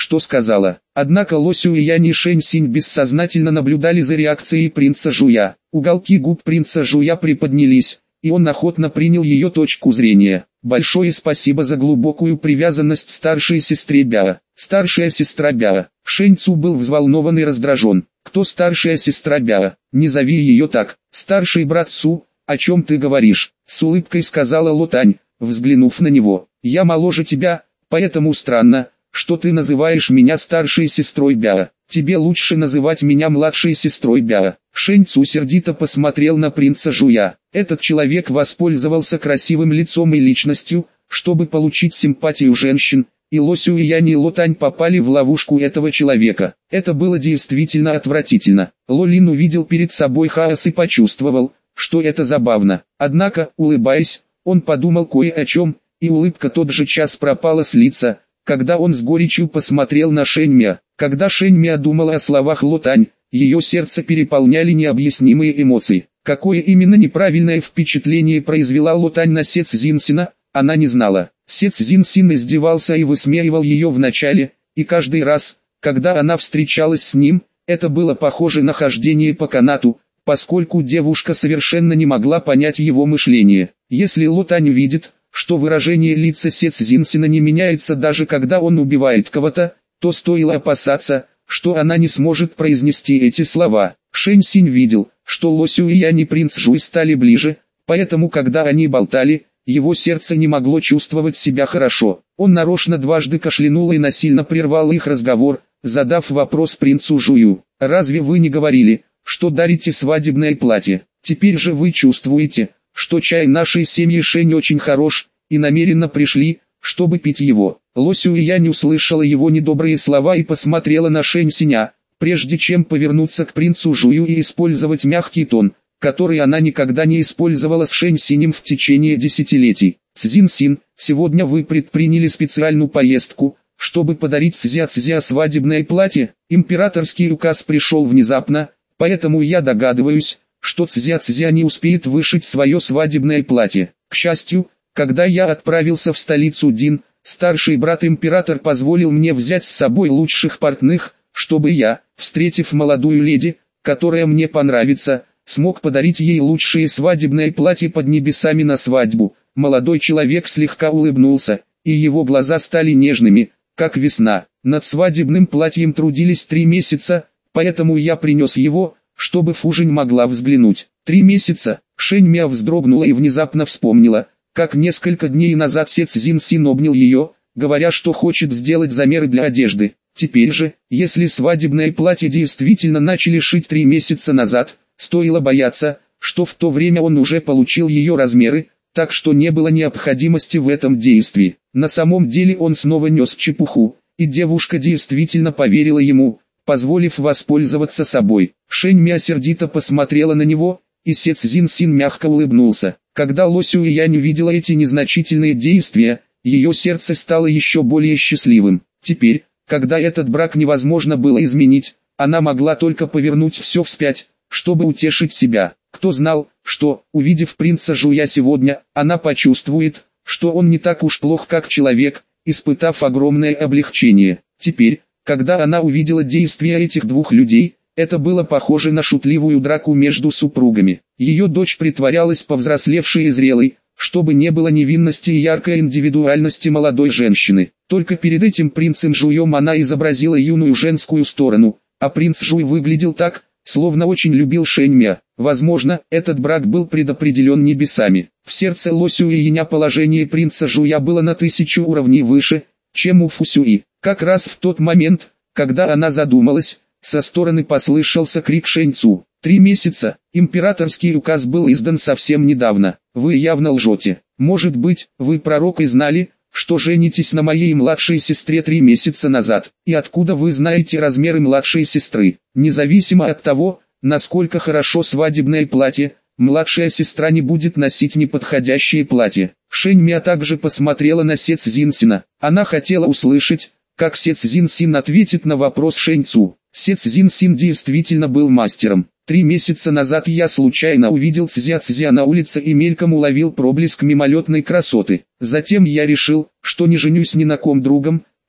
что сказала. Однако Ло Сюэянь и Шэнь Синь бессознательно наблюдали за реакцией принца Жуя. Уголки губ принца Жуя приподнялись, и он охотно принял ее точку зрения. Большое спасибо за глубокую привязанность старшей сестре Бяо. Старшая сестра Бяо. Шэнь Цу был взволнован и раздражен. Кто старшая сестра Бяо? Не зови ее так. Старший брат Цу, о чем ты говоришь? С улыбкой сказала Ло Тань, взглянув на него. Я моложе тебя, поэтому странно, что ты называешь меня старшей сестрой Бяо. Тебе лучше называть меня младшей сестрой Бяо. Шэнь Цу сердито посмотрел на принца Жуя. Этот человек воспользовался красивым лицом и личностью, чтобы получить симпатию женщин, и Ло Сюэянь и Ло Тань попали в ловушку этого человека. Это было действительно отвратительно. Ло Лин увидел перед собой хаос и почувствовал, что это забавно. Однако, улыбаясь, он подумал кое о чем, и улыбка тот же час пропала с лица, когда он с горечью посмотрел на Шэнь Мя. Когда Шэнь Мя думала о словах Ло Тань, ее сердце переполняли необъяснимые эмоции. Какое именно неправильное впечатление произвела Ло Тань на Се Цзиньсина, она не знала. Се Цзиньсин издевался и высмеивал ее в начале, и каждый раз, когда она встречалась с ним, это было похоже на хождение по канату, поскольку девушка совершенно не могла понять его мышление. Если Ло Тань видит, что выражение лица Се Цзиньсина не меняется даже когда он убивает кого-то, то стоило опасаться, что она не сможет произнести эти слова. Шэнь Синь видел, что Ло Сюэянь и принц Жуй стали ближе, поэтому когда они болтали, его сердце не могло чувствовать себя хорошо. Он нарочно дважды кашлянул и насильно прервал их разговор, задав вопрос принцу Жую. «Разве вы не говорили, что дарите свадебное платье? Теперь же вы чувствуете, что чай нашей семьи Шэнь очень хорош, и намеренно пришли, чтобы пить его». Ло Сюэянь услышала его недобрые слова и посмотрела на Шэнь Синя, прежде чем повернуться к принцу Жую и использовать мягкий тон, который она никогда не использовала с Шэнь Синем в течение десятилетий. «Цзиньсин, сегодня вы предприняли специальную поездку, чтобы подарить Цзя-Цзя свадебное платье. Императорский указ пришел внезапно, поэтому я догадываюсь, что Цзя-Цзя не успеет вышить свое свадебное платье. К счастью, когда я отправился в столицу Дин, старший брат-император позволил мне взять с собой лучших портных, чтобы я, встретив молодую леди, которая мне понравится, смог подарить ей лучшее свадебное платье под небесами на свадьбу». Молодой человек слегка улыбнулся, и его глаза стали нежными, как весна. Над свадебным платьем трудились три месяца, поэтому я принес его, чтобы Фужень могла взглянуть. Три месяца. Шэнь Мя вздрогнула и внезапно вспомнила, как несколько дней назад Се Цзиньсин обнял ее, говоря, что хочет сделать замеры для одежды. Теперь же, если свадебное платье действительно начали шить три месяца назад, стоило бояться, что в то время он уже получил ее размеры, так что не было необходимости в этом действии. На самом деле он снова нес чепуху, и девушка действительно поверила ему, позволив воспользоваться собой. Шэнь Мя сердито посмотрела на него, и Се Цзиньсин мягко улыбнулся. Когда Ло Сюэянь увидела эти незначительные действия, ее сердце стало еще более счастливым. Теперь, когда этот брак невозможно было изменить, она могла только повернуть все вспять, чтобы утешить себя. Кто знал, что, увидев принца Жуя сегодня, она почувствует, что он не так уж плох как человек, испытав огромное облегчение. Теперь, когда она увидела действия этих двух людей, это было похоже на шутливую драку между супругами. Ее дочь притворялась повзрослевшей и зрелой, чтобы не было невинности и яркой индивидуальности молодой женщины. Только перед этим принцем Жуем она изобразила юную женскую сторону, а принц Жуй выглядел так, словно очень любил Шэнь Мя. Возможно, этот брак был предопределен небесами. В сердце Ло Сюэяня положение принца Жуя было на тысячу уровней выше, чем у Фу Сюи. Как раз в тот момент, когда она задумалась, со стороны послышался крик Шэнь Цу. «Три месяца, императорский указ был издан совсем недавно, вы явно лжете. Может быть, вы пророк и знали, что женитесь на моей младшей сестре три месяца назад, и откуда вы знаете размеры младшей сестры? Независимо от того, насколько хорошо свадебное платье, младшая сестра не будет носить неподходящее платье». Шэнь Мя также посмотрела на Се Цзиньсина. Она хотела услышать, как Се Цзиньсин ответит на вопрос Шэнь Цу. Се Цзиньсин действительно был мастером. Три месяца назад я случайно увидел Цзя-Цзя на улице и мельком уловил проблеск мимолетной красоты. Затем я решил, что не женюсь ни на ком другом,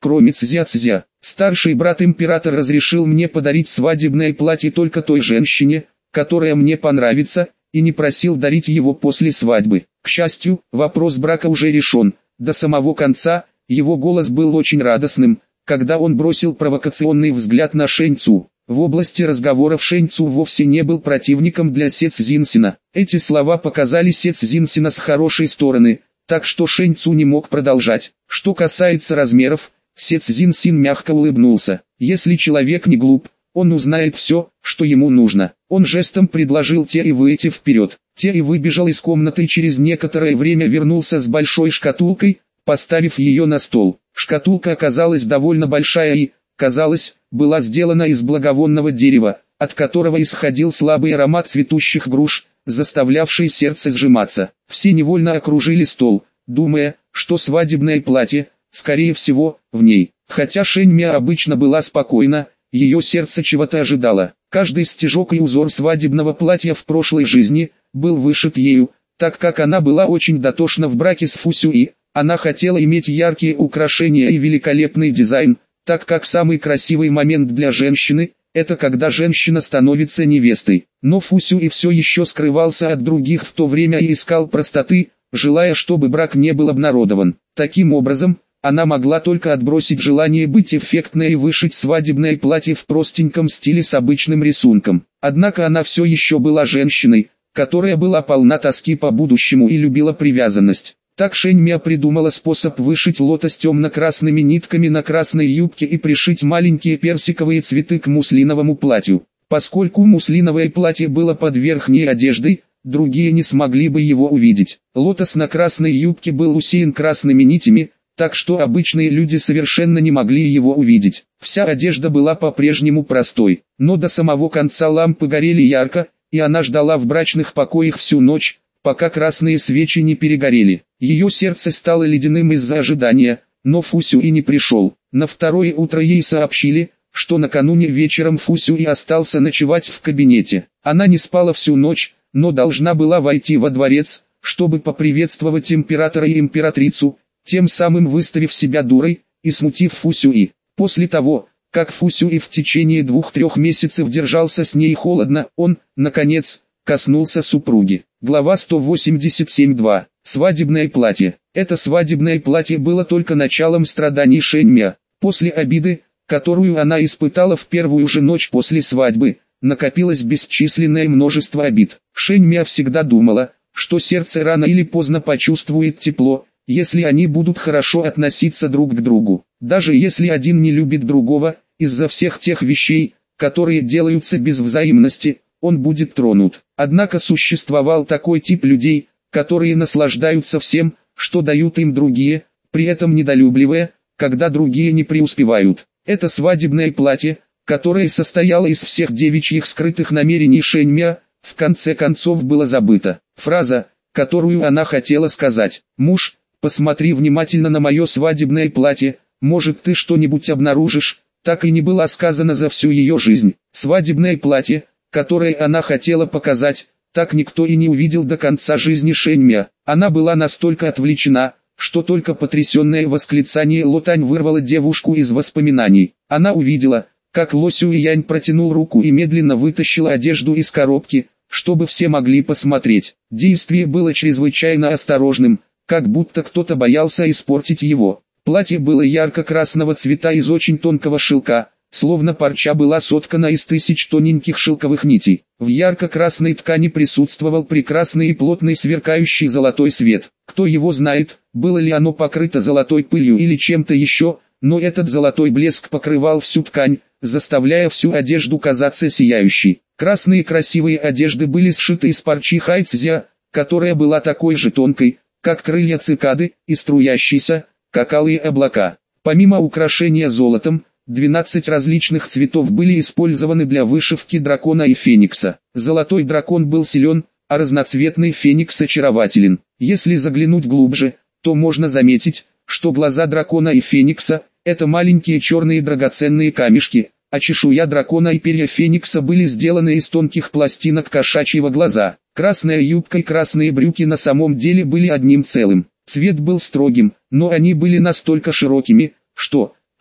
кроме Цзя-Цзя. Старший брат императора разрешил мне подарить свадебное платье только той женщине, которая мне понравится, и не просил дарить его после свадьбы. К счастью, вопрос брака уже решен. До самого конца, его голос был очень радостным, когда он бросил провокационный взгляд на Шэнь Цу. В области разговоров Шэнь Цу вовсе не был противником для Се Цзиньсина. Эти слова показали Се Цзиньсина с хорошей стороны, так что Шэнь Цу не мог продолжать. Что касается размеров, Се Цзиньсин мягко улыбнулся. Если человек не глуп, он узнает все, что ему нужно. Он жестом предложил Те и выйти вперед. Те и выбежал из комнаты и через некоторое время вернулся с большой шкатулкой, поставив ее на стол. Шкатулка оказалась довольно большая и, казалось, была сделана из благовонного дерева, от которого исходил слабый аромат цветущих груш, заставлявший сердце сжиматься. Все невольно окружили стол, думая, что свадебное платье, скорее всего, в ней. Хотя Шэнь Мя обычно была спокойна, ее сердце чего-то ожидало. Каждый стежок и узор свадебного платья в прошлой жизни был вышит ею, так как она была очень дотошна в браке с Фу Сюи. Она хотела иметь яркие украшения и великолепный дизайн, так как самый красивый момент для женщины – это когда женщина становится невестой. Но Фу Сюи все еще скрывался от других в то время и искал простоты, желая, чтобы брак не был обнародован. Таким образом, она могла только отбросить желание быть эффектной и вышить свадебное платье в простеньком стиле с обычным рисунком. Однако она все еще была женщиной, которая была полна тоски по будущему и любила привязанность. Так Шэнь Мя придумала способ вышить лотос темно-красными нитками на красной юбке и пришить маленькие персиковые цветы к муслиновому платью. Поскольку муслиновое платье было под верхней одеждой, другие не смогли бы его увидеть. Лотос на красной юбке был усеян красными нитями, так что обычные люди совершенно не могли его увидеть. Вся одежда была по-прежнему простой, но до самого конца лампы горели ярко, и она ждала в брачных покоях всю ночь, пока красные свечи не перегорели. Ее сердце стало ледяным из-за ожидания, но Фу Сюи не пришел. На второе утро ей сообщили, что накануне вечером Фу Сюи остался ночевать в кабинете. Она не спала всю ночь, но должна была войти во дворец, чтобы поприветствовать императора и императрицу, тем самым выставив себя дурой и смутив Фу Сюи. После того, как Фу Сюи в течение двух-трех месяцев держался с ней холодно, он, наконец, коснулся супруги. Глава сто восемьдесят семь два. Свадебное платье. Это свадебное платье было только началом страданий Шэнь Мя. После обиды, которую она испытала в первую же ночь после свадьбы, накопилось бесчисленное множество обид. Шэнь Мя всегда думала, что сердце рано или поздно почувствует тепло, если они будут хорошо относиться друг к другу. Даже если один не любит другого, из-за всех тех вещей, которые делаются без взаимности, он будет тронут. Однако существовал такой тип людей, которые наслаждаются всем, что дают им другие, при этом недолюбливая, когда другие не преуспевают. Это свадебное платье, которое состояло из всех девичьих скрытых намерений Шэнь Мя, в конце концов было забыто. Фраза, которую она хотела сказать: «Муж, посмотри внимательно на мое свадебное платье, может ты что-нибудь обнаружишь», так и не была сказана за всю ее жизнь. Свадебное платье, которое она хотела показать, так никто и не увидел до конца жизни Шэнь Мя. Она была настолько отвлечена, что только потрясенное восклицание Ло Тань вырвало девушку из воспоминаний. Она увидела, как Ло Сюэянь протянул руку и медленно вытащил одежду из коробки, чтобы все могли посмотреть. Действие было чрезвычайно осторожным, как будто кто-то боялся испортить его. Платье было ярко-красного цвета из очень тонкого шелка, словно парча была соткана из тысяч тоненьких шелковых нитей. В ярко-красной ткани присутствовал прекрасный и плотный сверкающий золотой свет. Кто его знает, было ли оно покрыто золотой пылью или чем-то еще, но этот золотой блеск покрывал всю ткань, заставляя всю одежду казаться сияющей. Красные красивые одежды были сшиты из парчи хайцзя, которая была такой же тонкой, как крылья цикады, и струящейся, как алые облака. Помимо украшения золотом, двенадцать различных цветов были использованы для вышивки дракона и феникса. Золотой дракон был силен, а разноцветный феникс очарователен. Если заглянуть глубже, то можно заметить, что глаза дракона и феникса – это маленькие черные драгоценные камешки, а чешуя дракона и перья феникса были сделаны из тонких пластинок кошачьего глаза. Красная юбка и красные брюки на самом деле были одним целым. Цвет был строгим, но они были настолько широкими, что,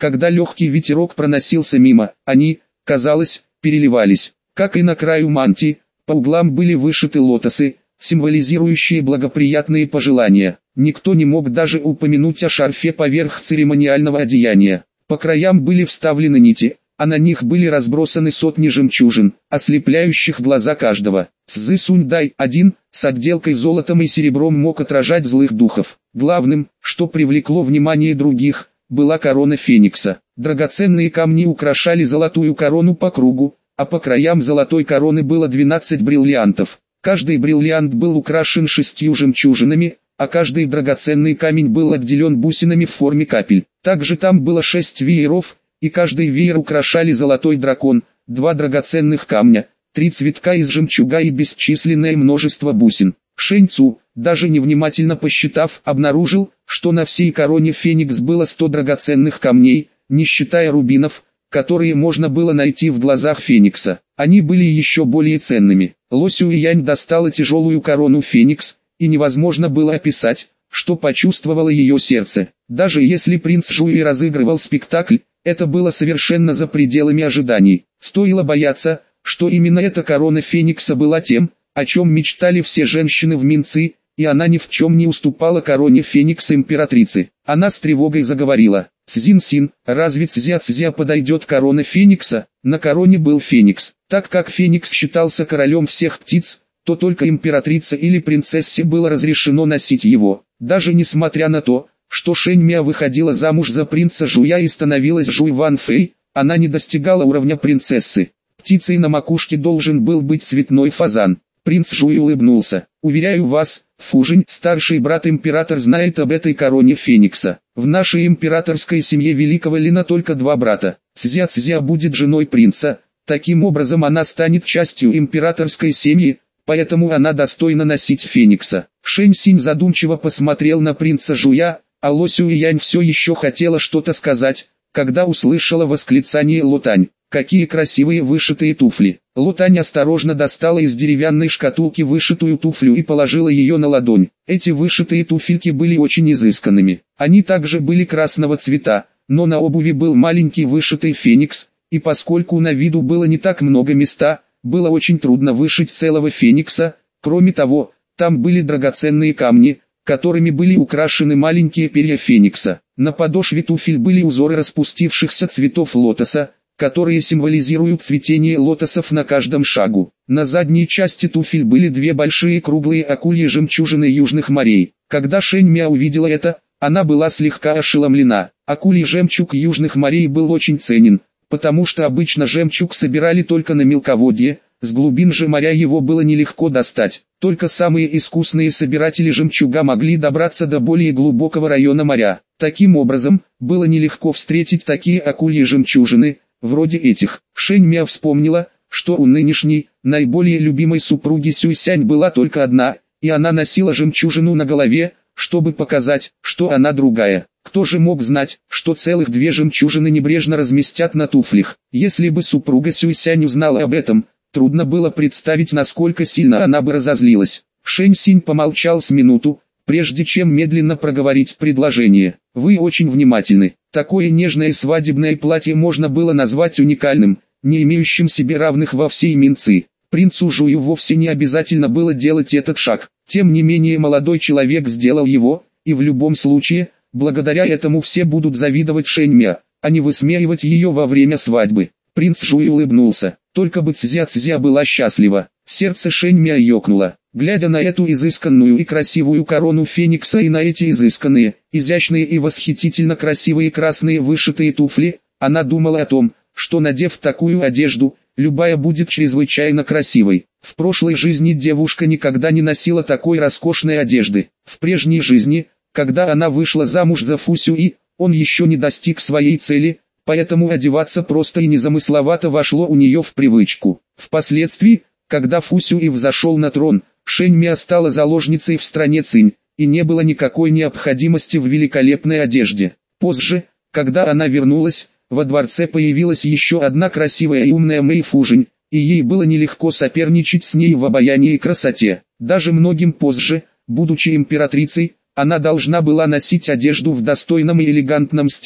Когда легкий ветерок проносился мимо, они, казалось, переливались. Как и на краю мантии, по углам были вышиты лотосы, символизирующие благоприятные пожелания. Никто не мог даже упомянуть о шарфе поверх церемониального одеяния. По краям были вставлены нити, а на них были разбросаны сотни жемчужин, ослепляющих глаза каждого. Цзы Суньдай один, с отделкой золотом и серебром мог отражать злых духов. Главным, что привлекло внимание других, была корона Феникса. Драгоценные камни украшали золотую корону по кругу, а по краям золотой короны было двенадцать бриллиантов. Каждый бриллиант был украшен шестью жемчужинами, а каждый драгоценный камень был отделен бусинами в форме капель. Также там было шесть вееров, и каждый веер украшали золотой дракон, два драгоценных камня, три цветка из жемчуга и бесчисленное множество бусин. Шэнь Цу, даже невнимательно посчитав, обнаружил, что на всей короне Феникс было сто драгоценных камней, не считая рубинов, которые можно было найти в глазах Феникса. Они были еще более ценными. Ло Сюэянь достала тяжелую корону Феникс, и невозможно было описать, что почувствовало ее сердце. Даже если принц Жуи разыгрывал спектакль, это было совершенно за пределами ожиданий. Стоило бояться, что именно эта корона Феникса была тем, о чем мечтали все женщины в Минци, и она ни в чем не уступала короне Феникса императрицы. Она с тревогой заговорила: «Цзин-син, разве Цзя-Цзя подойдет корона Феникса?» На короне был Феникс. Так как Феникс считался королем всех птиц, то только императрице или принцессе было разрешено носить его. Даже несмотря на то, что Шэнь Мя выходила замуж за принца Жуя и становилась Жуй Ван Фэй, она не достигала уровня принцессы. Птицей на макушке должен был быть цветной фазан. Принц Жуй улыбнулся. «Уверяю вас, Фужинь, старший брат-император, знает об этой короне Феникса. В нашей императорской семье великого Лина только два брата. Цзя-Цзя будет женой принца, таким образом она станет частью императорской семьи, поэтому она достойна носить Феникса». Шэнь Синь задумчиво посмотрел на принца Жуя, а Ло Сюэянь все еще хотела что-то сказать, когда услышала восклицание Лотань: «Какие красивые вышитые туфли!» Лотань осторожно достала из деревянной шкатулки вышитую туфлю и положила ее на ладонь. Эти вышитые туфельки были очень изысканными. Они также были красного цвета, но на обуви был маленький вышитый феникс, и поскольку на виду было не так много места, было очень трудно вышить целого феникса. Кроме того, там были драгоценные камни, которыми были украшены маленькие перья феникса. На подошве туфель были узоры распустившихся цветов лотоса, которые символизируют цветение лотосов на каждом шагу. На задней части туфель были две большие круглые акульи жемчужины южных морей. Когда Шэнь Мя увидела это, она была слегка ошеломлена. Акульи жемчуг южных морей был очень ценен, потому что обычно жемчуг собирали только на мелководье, с глубин же моря его было нелегко достать. Только самые искусные собиратели жемчуга могли добраться до более глубокого района моря. Таким образом, было нелегко встретить такие акульи жемчужины, вроде этих. Шэнь Мя вспомнила, что у нынешней, наиболее любимой супруги Сюйсянь была только одна, и она носила жемчужину на голове, чтобы показать, что она другая. Кто же мог знать, что целых две жемчужины небрежно разместят на туфлях? Если бы супруга Сюйсянь узнала об этом, трудно было представить, насколько сильно она бы разозлилась. Шэнь Синь помолчал с минуту, прежде чем медленно проговорить предложение. «Вы очень внимательны. Такое нежное свадебное платье можно было назвать уникальным, не имеющим себе равных во всей Минци. Принцу Жую вовсе не обязательно было делать этот шаг. Тем не менее молодой человек сделал его, и в любом случае, благодаря этому все будут завидовать Шэнь Мя, а не высмеивать ее во время свадьбы». Принц Жуй улыбнулся. Только бы Цзя-Цзя была счастлива. Сердце Шэнь Мя ёкнуло. Глядя на эту изысканную и красивую корону феникса и на эти изысканные, изящные и восхитительно красивые красные вышитые туфли, она думала о том, что, надев такую одежду, любая будет чрезвычайно красивой. В прошлой жизни девушка никогда не носила такой роскошной одежды. В прежней жизни, когда она вышла замуж за Фу Сюи, он еще не достиг своей цели, поэтому одеваться просто и незамысловато вошло у нее в привычку. Впоследствии, когда Фу Сюи взошел на трон, Шэнь Мя стала заложницей в стране Цинь, и не было никакой необходимости в великолепной одежде. Позже, когда она вернулась, во дворце появилась еще одна красивая и умная Мэй Фужинь, и ей было нелегко соперничать с ней в обаянии и красоте. Даже многим позже, будучи императрицей, она должна была носить одежду в достойном и элегантном стиле,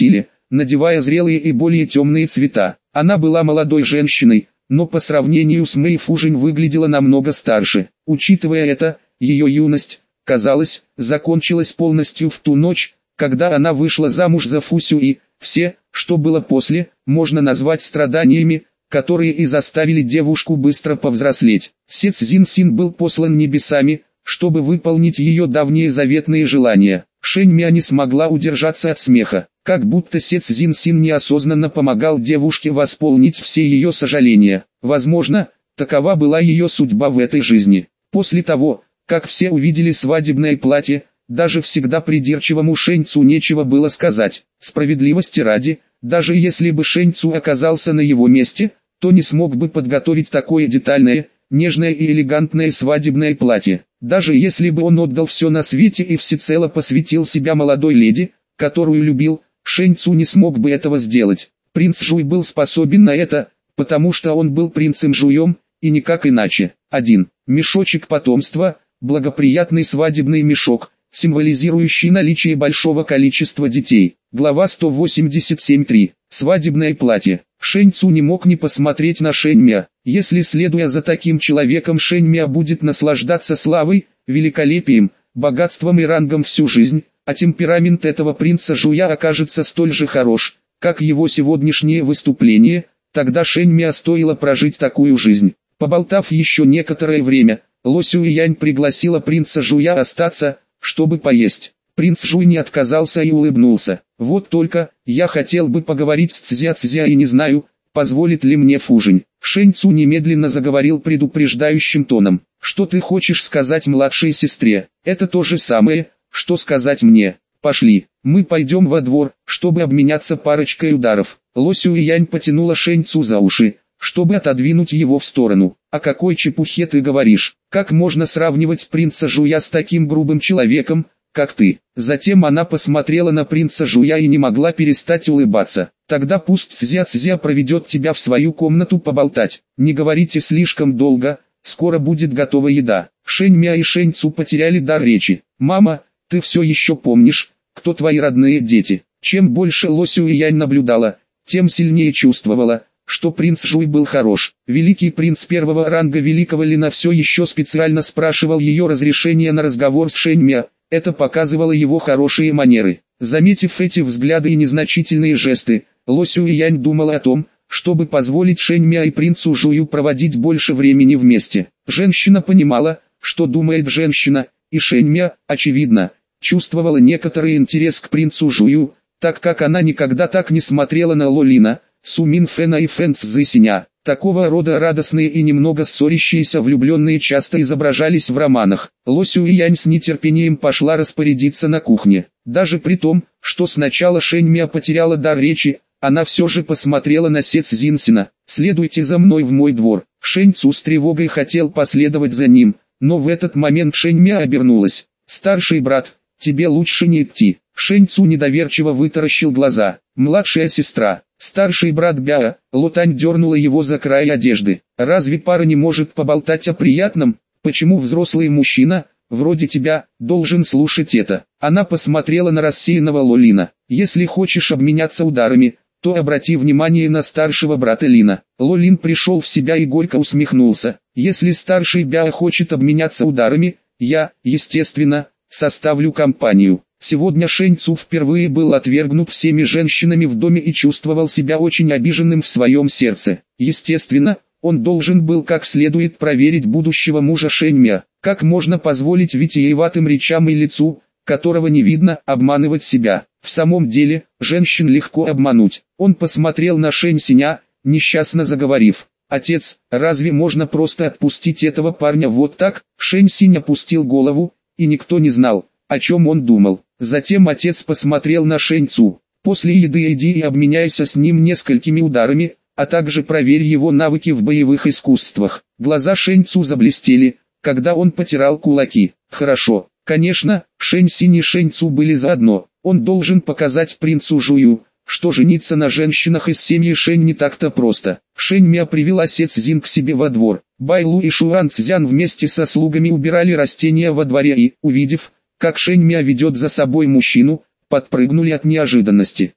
надевая зрелые и более темные цвета. Она была молодой женщиной, но по сравнению с Мэй Фужинь выглядела намного старше. Учитывая это, ее юность, казалось, закончилась полностью в ту ночь, когда она вышла замуж за Фусю, и все, что было после, можно назвать страданиями, которые и заставили девушку быстро повзрослеть. Се Цзиньсин был послан небесами, чтобы выполнить ее давние заветные желания. Шэнь Мя не смогла удержаться от смеха, как будто Се Цзиньсин неосознанно помогал девушке восполнить все ее сожаления. Возможно, такова была ее судьба в этой жизни. После того, как все увидели свадебное платье, даже всегда придирчивому Шэнь Цу нечего было сказать. Справедливости ради, даже если бы Шэнь Цу оказался на его месте, то не смог бы подготовить такое детальное, нежное и элегантное свадебное платье. Даже если бы он отдал все на свете и всецело посвятил себя молодой леди, которую любил, Шэнь Цу не смог бы этого сделать. Принц Жуй был способен на это, потому что он был принцем Жуем, и никак иначе. один. Мешочек потомства, благоприятный свадебный мешок, символизирующий наличие большого количества детей. Глава сто восемьдесят семь точка три. Свадебное платье. Шэнь Цу не мог не посмотреть на Шэнь Мя. Если, следуя за таким человеком, Шэнь Мя будет наслаждаться славой, великолепием, богатством и рангом всю жизнь, а темперамент этого принца Жуя окажется столь же хорош, как его сегодняшнее выступление, тогда Шэнь Мя стоило прожить такую жизнь. Поболтав еще некоторое время, Ло Сюэянь пригласила принца Жуя остаться, чтобы поесть. Принц Жуй не отказался и улыбнулся. «Вот только, я хотел бы поговорить с Цзя-Цзя и не знаю, позволит ли мне Фужинь». Шэнь Цу немедленно заговорил предупреждающим тоном. «Что ты хочешь сказать младшей сестре? Это то же самое, что сказать мне. Пошли, мы пойдем во двор, чтобы обменяться парочкой ударов». Ло Сюэянь потянула Шэнь Цу за уши, чтобы отодвинуть его в сторону. «О какой чепухе ты говоришь? Как можно сравнивать принца Жуя с таким грубым человеком, как ты?» Затем она посмотрела на принца Жуя и не могла перестать улыбаться. «Тогда пусть Цзя-Цзя проведет тебя в свою комнату поболтать. Не говорите слишком долго, скоро будет готова еда». Шэнь Мя и Шэнь Цу потеряли дар речи. «Мама, ты все еще помнишь, кто твои родные дети?» Чем больше Ло Сюэянь наблюдала, тем сильнее чувствовала, что принц Жуй был хорош. Великий принц первого ранга Великого Лина все еще специально спрашивал ее разрешения на разговор с Шэнь Мя. Это показывало его хорошие манеры. Заметив эти взгляды и незначительные жесты, Ло Сюэянь думала о том, чтобы позволить Шэнь Мя и принцу Жую проводить больше времени вместе. Женщина понимала, что думает женщина, и Шэнь Мя, очевидно, чувствовала некоторый интерес к принцу Жую, так как она никогда так не смотрела на Ло Лина, Су Мин Фэна и Фэн Цзысиня. Такого рода радостные и немного ссорящиеся влюбленные часто изображались в романах. Ло Сюэянь с нетерпением пошла распорядиться на кухне. Даже при том, что сначала Шэнь Мя потеряла дар речи, она все же посмотрела на Се Цзиньсина. «Следуйте за мной в мой двор». Шэнь Цу с тревогой хотел последовать за ним, но в этот момент Шэнь Мя обернулась. «Старший брат, тебе лучше не идти». Шэнь Цу недоверчиво вытаращил глаза. «Младшая сестра». Старший брат Бяо, Лотань дернула его за край одежды. «Разве пара не может поболтать о приятном? Почему взрослый мужчина, вроде тебя, должен слушать это?» Она посмотрела на рассеянного Ло Лина. «Если хочешь обменяться ударами, то обрати внимание на старшего брата Лина». Ло Лин пришел в себя и горько усмехнулся. «Если старший Бяо хочет обменяться ударами, я, естественно, составлю компанию». Сегодня Шэнь Цу впервые был отвергнут всеми женщинами в доме и чувствовал себя очень обиженным в своем сердце. Естественно, он должен был как следует проверить будущего мужа Шэнь Мя. Как можно позволить витиеватым речам и лицу, которого не видно, обманывать себя? В самом деле, женщин легко обмануть. Он посмотрел на Шэнь Синя, несчастно заговорив. «Отец, разве можно просто отпустить этого парня вот так?» Шэнь Синь опустил голову, и никто не знал, о чем он думал. Затем отец посмотрел на Шэнь Цу. «После еды иди и обменяйся с ним несколькими ударами, а также проверь его навыки в боевых искусствах». Глаза Шэнь Цу заблестели, когда он потирал кулаки. «Хорошо». Конечно, Шэнь Синь и Шэнь Цу были заодно. Он должен показать принцу Жую, что жениться на женщинах из семьи Шэнь не так-то просто. Шэнь Мя привела Се Цзин к себе во двор. Бай Лу и Шуан Цзян вместе со слугами убирали растения во дворе и, увидев, как Шэнь Мя ведет за собой мужчину, подпрыгнули от неожиданности.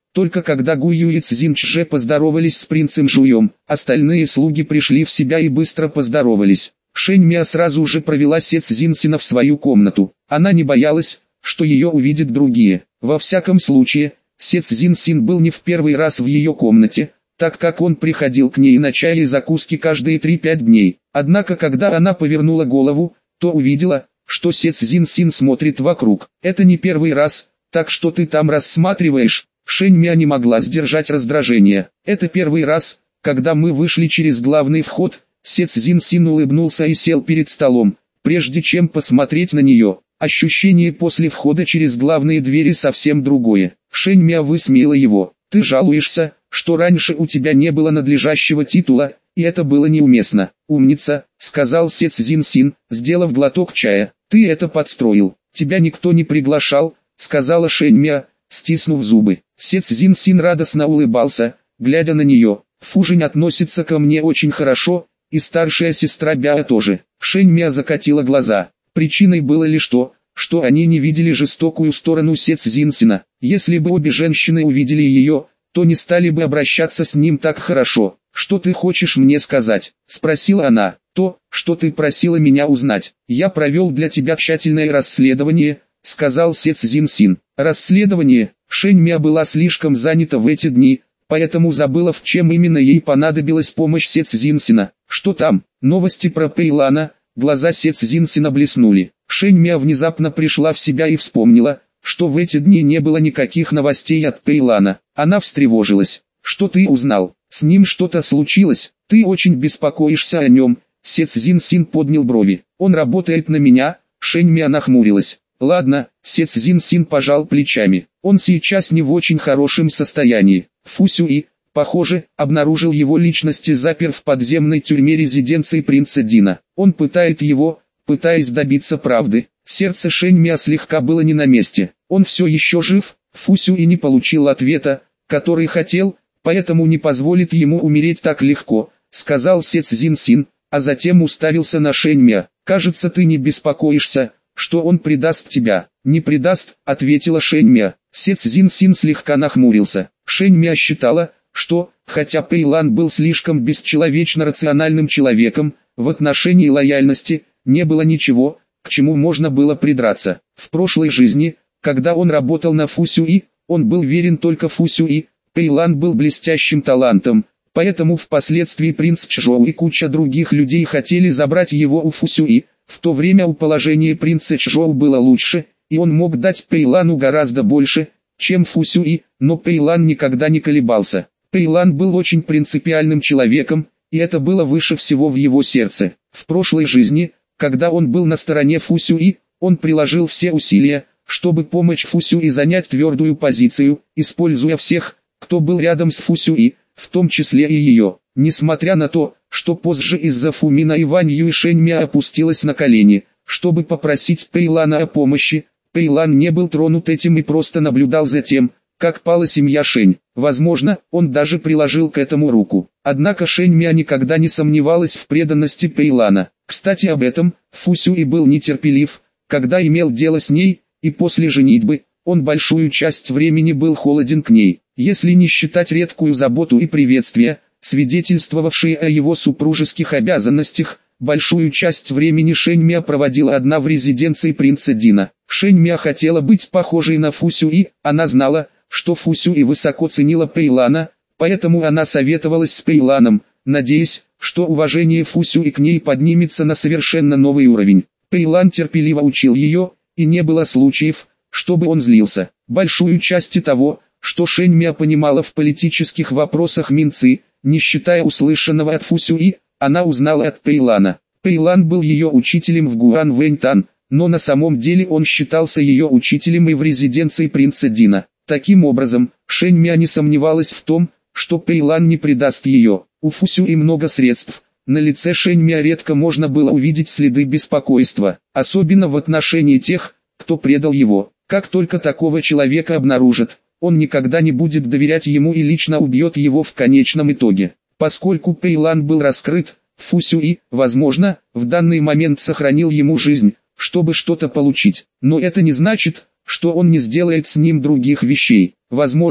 Только когда Гую и Цзиньчже поздоровались с принцем Жуем, остальные слуги пришли в себя и быстро поздоровались. Шэнь Мя сразу же провела Се Цзиньсина в свою комнату. Она не боялась, что ее увидят другие. Во всяком случае, Се Цзиньсин был не в первый раз в ее комнате, так как он приходил к ней на чай и закуски каждые три-пять дней. Однако когда она повернула голову, то увидела, что Се Цзиньсин смотрит вокруг. «Это не первый раз, так что ты там рассматриваешь?» Шэнь Мя не могла сдержать раздражение. «Это первый раз, когда мы вышли через главный вход». Се Цзиньсин улыбнулся и сел перед столом, прежде чем посмотреть на нее. Ощущение после входа через главные двери совсем другое. Шэнь Мя высмеяла его. «Ты жалуешься, что раньше у тебя не было надлежащего титула, и это было неуместно». «Умница», — сказал Се Цзиньсин, сделав глоток чая. «Ты это подстроил. Тебя никто не приглашал», — сказала Шэнь Мя, стиснув зубы. Се Цзиньсин радостно улыбался, глядя на нее. «Фужинь относится ко мне очень хорошо, и старшая сестра Бяо тоже». Шэнь Мя закатила глаза. Причиной было лишь то, что они не видели жестокую сторону Се Цзиньсина. Если бы обе женщины увидели ее, то не стали бы обращаться с ним так хорошо. «Что ты хочешь мне сказать?» – спросила она. «То, что ты просила меня узнать. Я провел для тебя тщательное расследование», – сказал Се Цзиньсин. «Расследование?» Шэнь Мя была слишком занята в эти дни, поэтому забыла, в чем именно ей понадобилась помощь Се Цзиньсина. «Что там?» «Новости про Пэйлана». Глаза Се Цзиньсина блеснули. Шэнь Мя внезапно пришла в себя и вспомнила, что в эти дни не было никаких новостей от Пэйлана. Она встревожилась. «Что ты узнал? С ним что-то случилось? Ты очень беспокоишься о нем?» Се Цзиньсин поднял брови. «Он работает на меня?» Шэнь Мя нахмурилась. «Ладно», Се Цзиньсин пожал плечами. «Он сейчас не в очень хорошем состоянии. Фу Сюй, похоже, обнаружил его личность и запер в подземной тюрьме резиденции принца Дина. Он пытает его, пытаясь добиться правды». Сердце Шэнь Мя слегка было не на месте. «Он все еще жив?» Фу Сюй не получил ответа, который хотел, поэтому не позволит ему умереть так легко, сказал Се Цзиньсин, а затем уставился на Шэнь Мя. «Кажется, ты не беспокоишься, что он предаст тебя». «Не предаст», — ответила Шэнь Мя. Се Цзиньсин слегка нахмурился. Шэнь Мя считала, что, хотя Пэйлан был слишком бесчеловечно рациональным человеком, в отношении лояльности не было ничего, к чему можно было придраться. В прошлой жизни, когда он работал на Фу Сюй, он был верен только Фу Сюй. Пэйлан был блестящим талантом, поэтому впоследствии принц Чжоу и куча других людей хотели забрать его у Фу Сюй. В то время у положения принца Чжоу было лучше, и он мог дать Пэйлану гораздо больше, чем Фу Сюй, но Пэйлан никогда не колебался. Пэйлан был очень принципиальным человеком, и это было выше всего в его сердце. В прошлой жизни, когда он был на стороне Фу Сюй, он приложил все усилия, чтобы помочь Фу Сюй занять твердую позицию, используя всех, кто был рядом с Фу Сюй, в том числе и ее. Несмотря на то, что позже из-за Фумина и Вань Юй Шэнь Мя опустилась на колени, чтобы попросить Пэйлана о помощи, Пэйлан не был тронут этим и просто наблюдал за тем, как пала семья Шэнь. Возможно, он даже приложил к этому руку. Однако Шэнь Мя никогда не сомневалась в преданности Пэйлана. Кстати, об этом, Фу Сюй был нетерпелив, когда имел дело с ней, и после женитьбы, он большую часть времени был холоден к ней. Если не считать редкую заботу и приветствие, свидетельствовавшие о его супружеских обязанностях, большую часть времени Шэнь Мя проводила одна в резиденции принца Дина. Шэнь Мя хотела быть похожей на Фу Сюй, она знала, что Фу Сюй высоко ценила Пэйлана, поэтому она советовалась с Пэйланом, надеясь, что уважение Фу Сюй к ней поднимется на совершенно новый уровень. Пэйлан терпеливо учил ее, и не было случаев, чтобы он злился. Большую часть того, что Шэнь Мя понимала в политических вопросах Минцы, не считая услышанного от Фу Сюй, она узнала от Пэйлана. Пэйлан был ее учителем в Гуан Вэньтан, но на самом деле он считался ее учителем и в резиденции принца Дина. Таким образом, Шэнь Мя не сомневалась в том, что Пэйлан не предаст ее. У Фу Сюй много средств. На лице Шэнь Мя редко можно было увидеть следы беспокойства, особенно в отношении тех, кто предал его. Как только такого человека обнаружат, он никогда не будет доверять ему и лично убьет его в конечном итоге. Поскольку Пэйлан был раскрыт, Фу Сюй, возможно, в данный момент сохранил ему жизнь, чтобы что-то получить. Но это не значит, что он не сделает с ним других вещей. Возможно,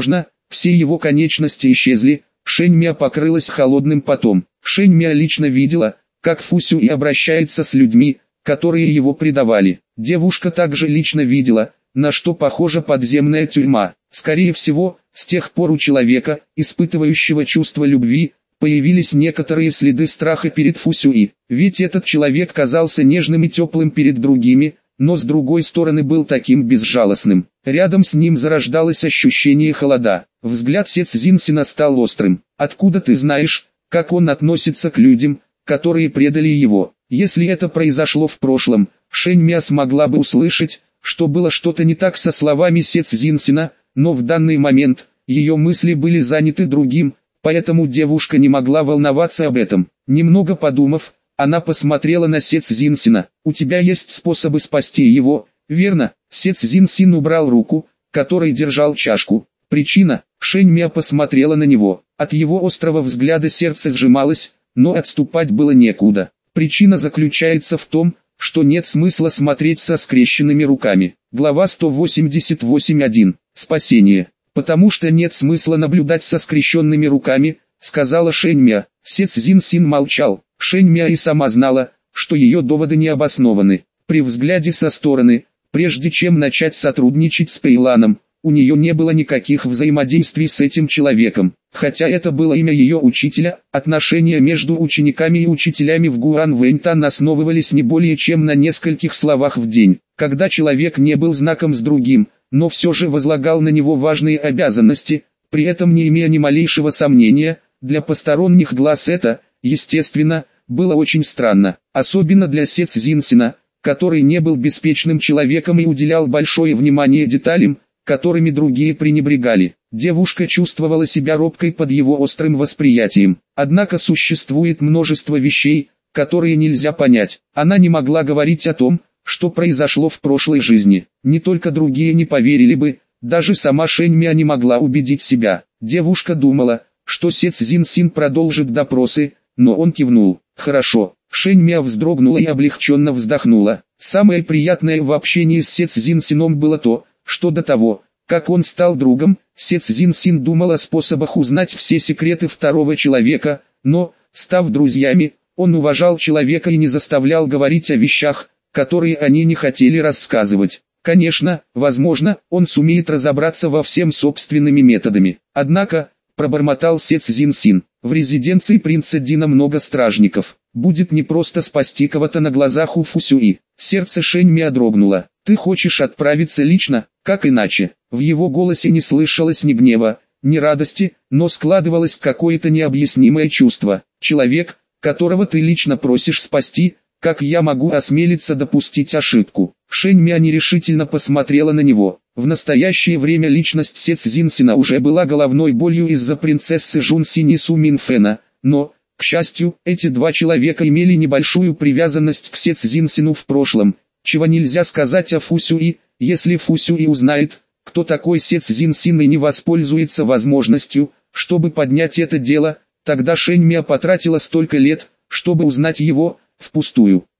все его конечности исчезли, Шэньмя покрылась холодным потом. Шэньмя лично видела, как Фу Сюй обращается с людьми, которые его предавали. Девушка также лично видела, на что похожа подземная тюрьма. Скорее всего, с тех пор у человека, испытывающего чувство любви, появились некоторые следы страха перед Фу Сюй. Ведь этот человек казался нежным и теплым перед другими, но с другой стороны был таким безжалостным. Рядом с ним зарождалось ощущение холода. Взгляд Се Цзиньсина стал острым. «Откуда ты знаешь, как он относится к людям, которые предали его?» Если это произошло в прошлом, Шэньмя смогла бы услышать, что было что-то не так со словами Се Цзиньсина, но в данный момент ее мысли были заняты другим, поэтому девушка не могла волноваться об этом. Немного подумав, она посмотрела на Се Цзиньсина. «У тебя есть способы спасти его, верно?» Се Цзиньсин убрал руку, которой держал чашку. Причина? Шэньмя посмотрела на него. От его острого взгляда сердце сжималось, но отступать было некуда. Причина заключается в том, что нет смысла смотреть со скрещенными руками. Глава сто восемьдесят восемь точка один. Спасение. «Потому что нет смысла наблюдать со скрещенными руками», сказала Шэньмя. Се Цзиньсин молчал. Шэньмя и сама знала, что ее доводы не обоснованы. При взгляде со стороны, прежде чем начать сотрудничать с Пэйланом, у нее не было никаких взаимодействий с этим человеком. Хотя это было имя ее учителя, отношения между учениками и учителями в Гуан Вэньтан основывались не более чем на нескольких словах в день. Когда человек не был знаком с другим, но все же возлагал на него важные обязанности, при этом не имея ни малейшего сомнения, для посторонних глаз это, естественно, было очень странно. Особенно для Се Цзиньсина, который не был беспечным человеком и уделял большое внимание деталям, которыми другие пренебрегали. Девушка чувствовала себя робкой под его острым восприятием. Однако существует множество вещей, которые нельзя понять. Она не могла говорить о том, что произошло в прошлой жизни. Не только другие не поверили бы, даже сама Шэньмя не могла убедить себя. Девушка думала, что Се Цзиньсин продолжит допросы, но он кивнул. «Хорошо». Шэньмя вздрогнула и облегченно вздохнула. Самое приятное в общении с Се Цзиньсином было то, что до того, как он стал другом, Се Цзиньсин думал о способах узнать все секреты второго человека, но, став друзьями, он уважал человека и не заставлял говорить о вещах, которые они не хотели рассказывать. Конечно, возможно, он сумеет разобраться во всем собственными методами. Однако, пробормотал Се Цзиньсин, в резиденции принца Дина много стражников. Будет непросто спасти кого-то на глазах у Фу Сюй. Сердце Шэньмя дрогнуло. «Ты хочешь отправиться лично, как иначе?» В его голосе не слышалось ни гнева, ни радости, но складывалось какое-то необъяснимое чувство. «Человек, которого ты лично просишь спасти, как я могу осмелиться допустить ошибку?» Шэньмя нерешительно посмотрела на него. В настоящее время личность Се Цзиньсина уже была головной болью из-за принцессы Жун Синь и Су Минфэна, но, к счастью, эти два человека имели небольшую привязанность к Се Цзиньсину в прошлом, чего нельзя сказать о Фу Сюй. Если Фу Сюй узнает, кто такой Се Цзиньсин и не воспользуется возможностью, чтобы поднять это дело, тогда Шэньмя потратила столько лет, чтобы узнать его, впустую.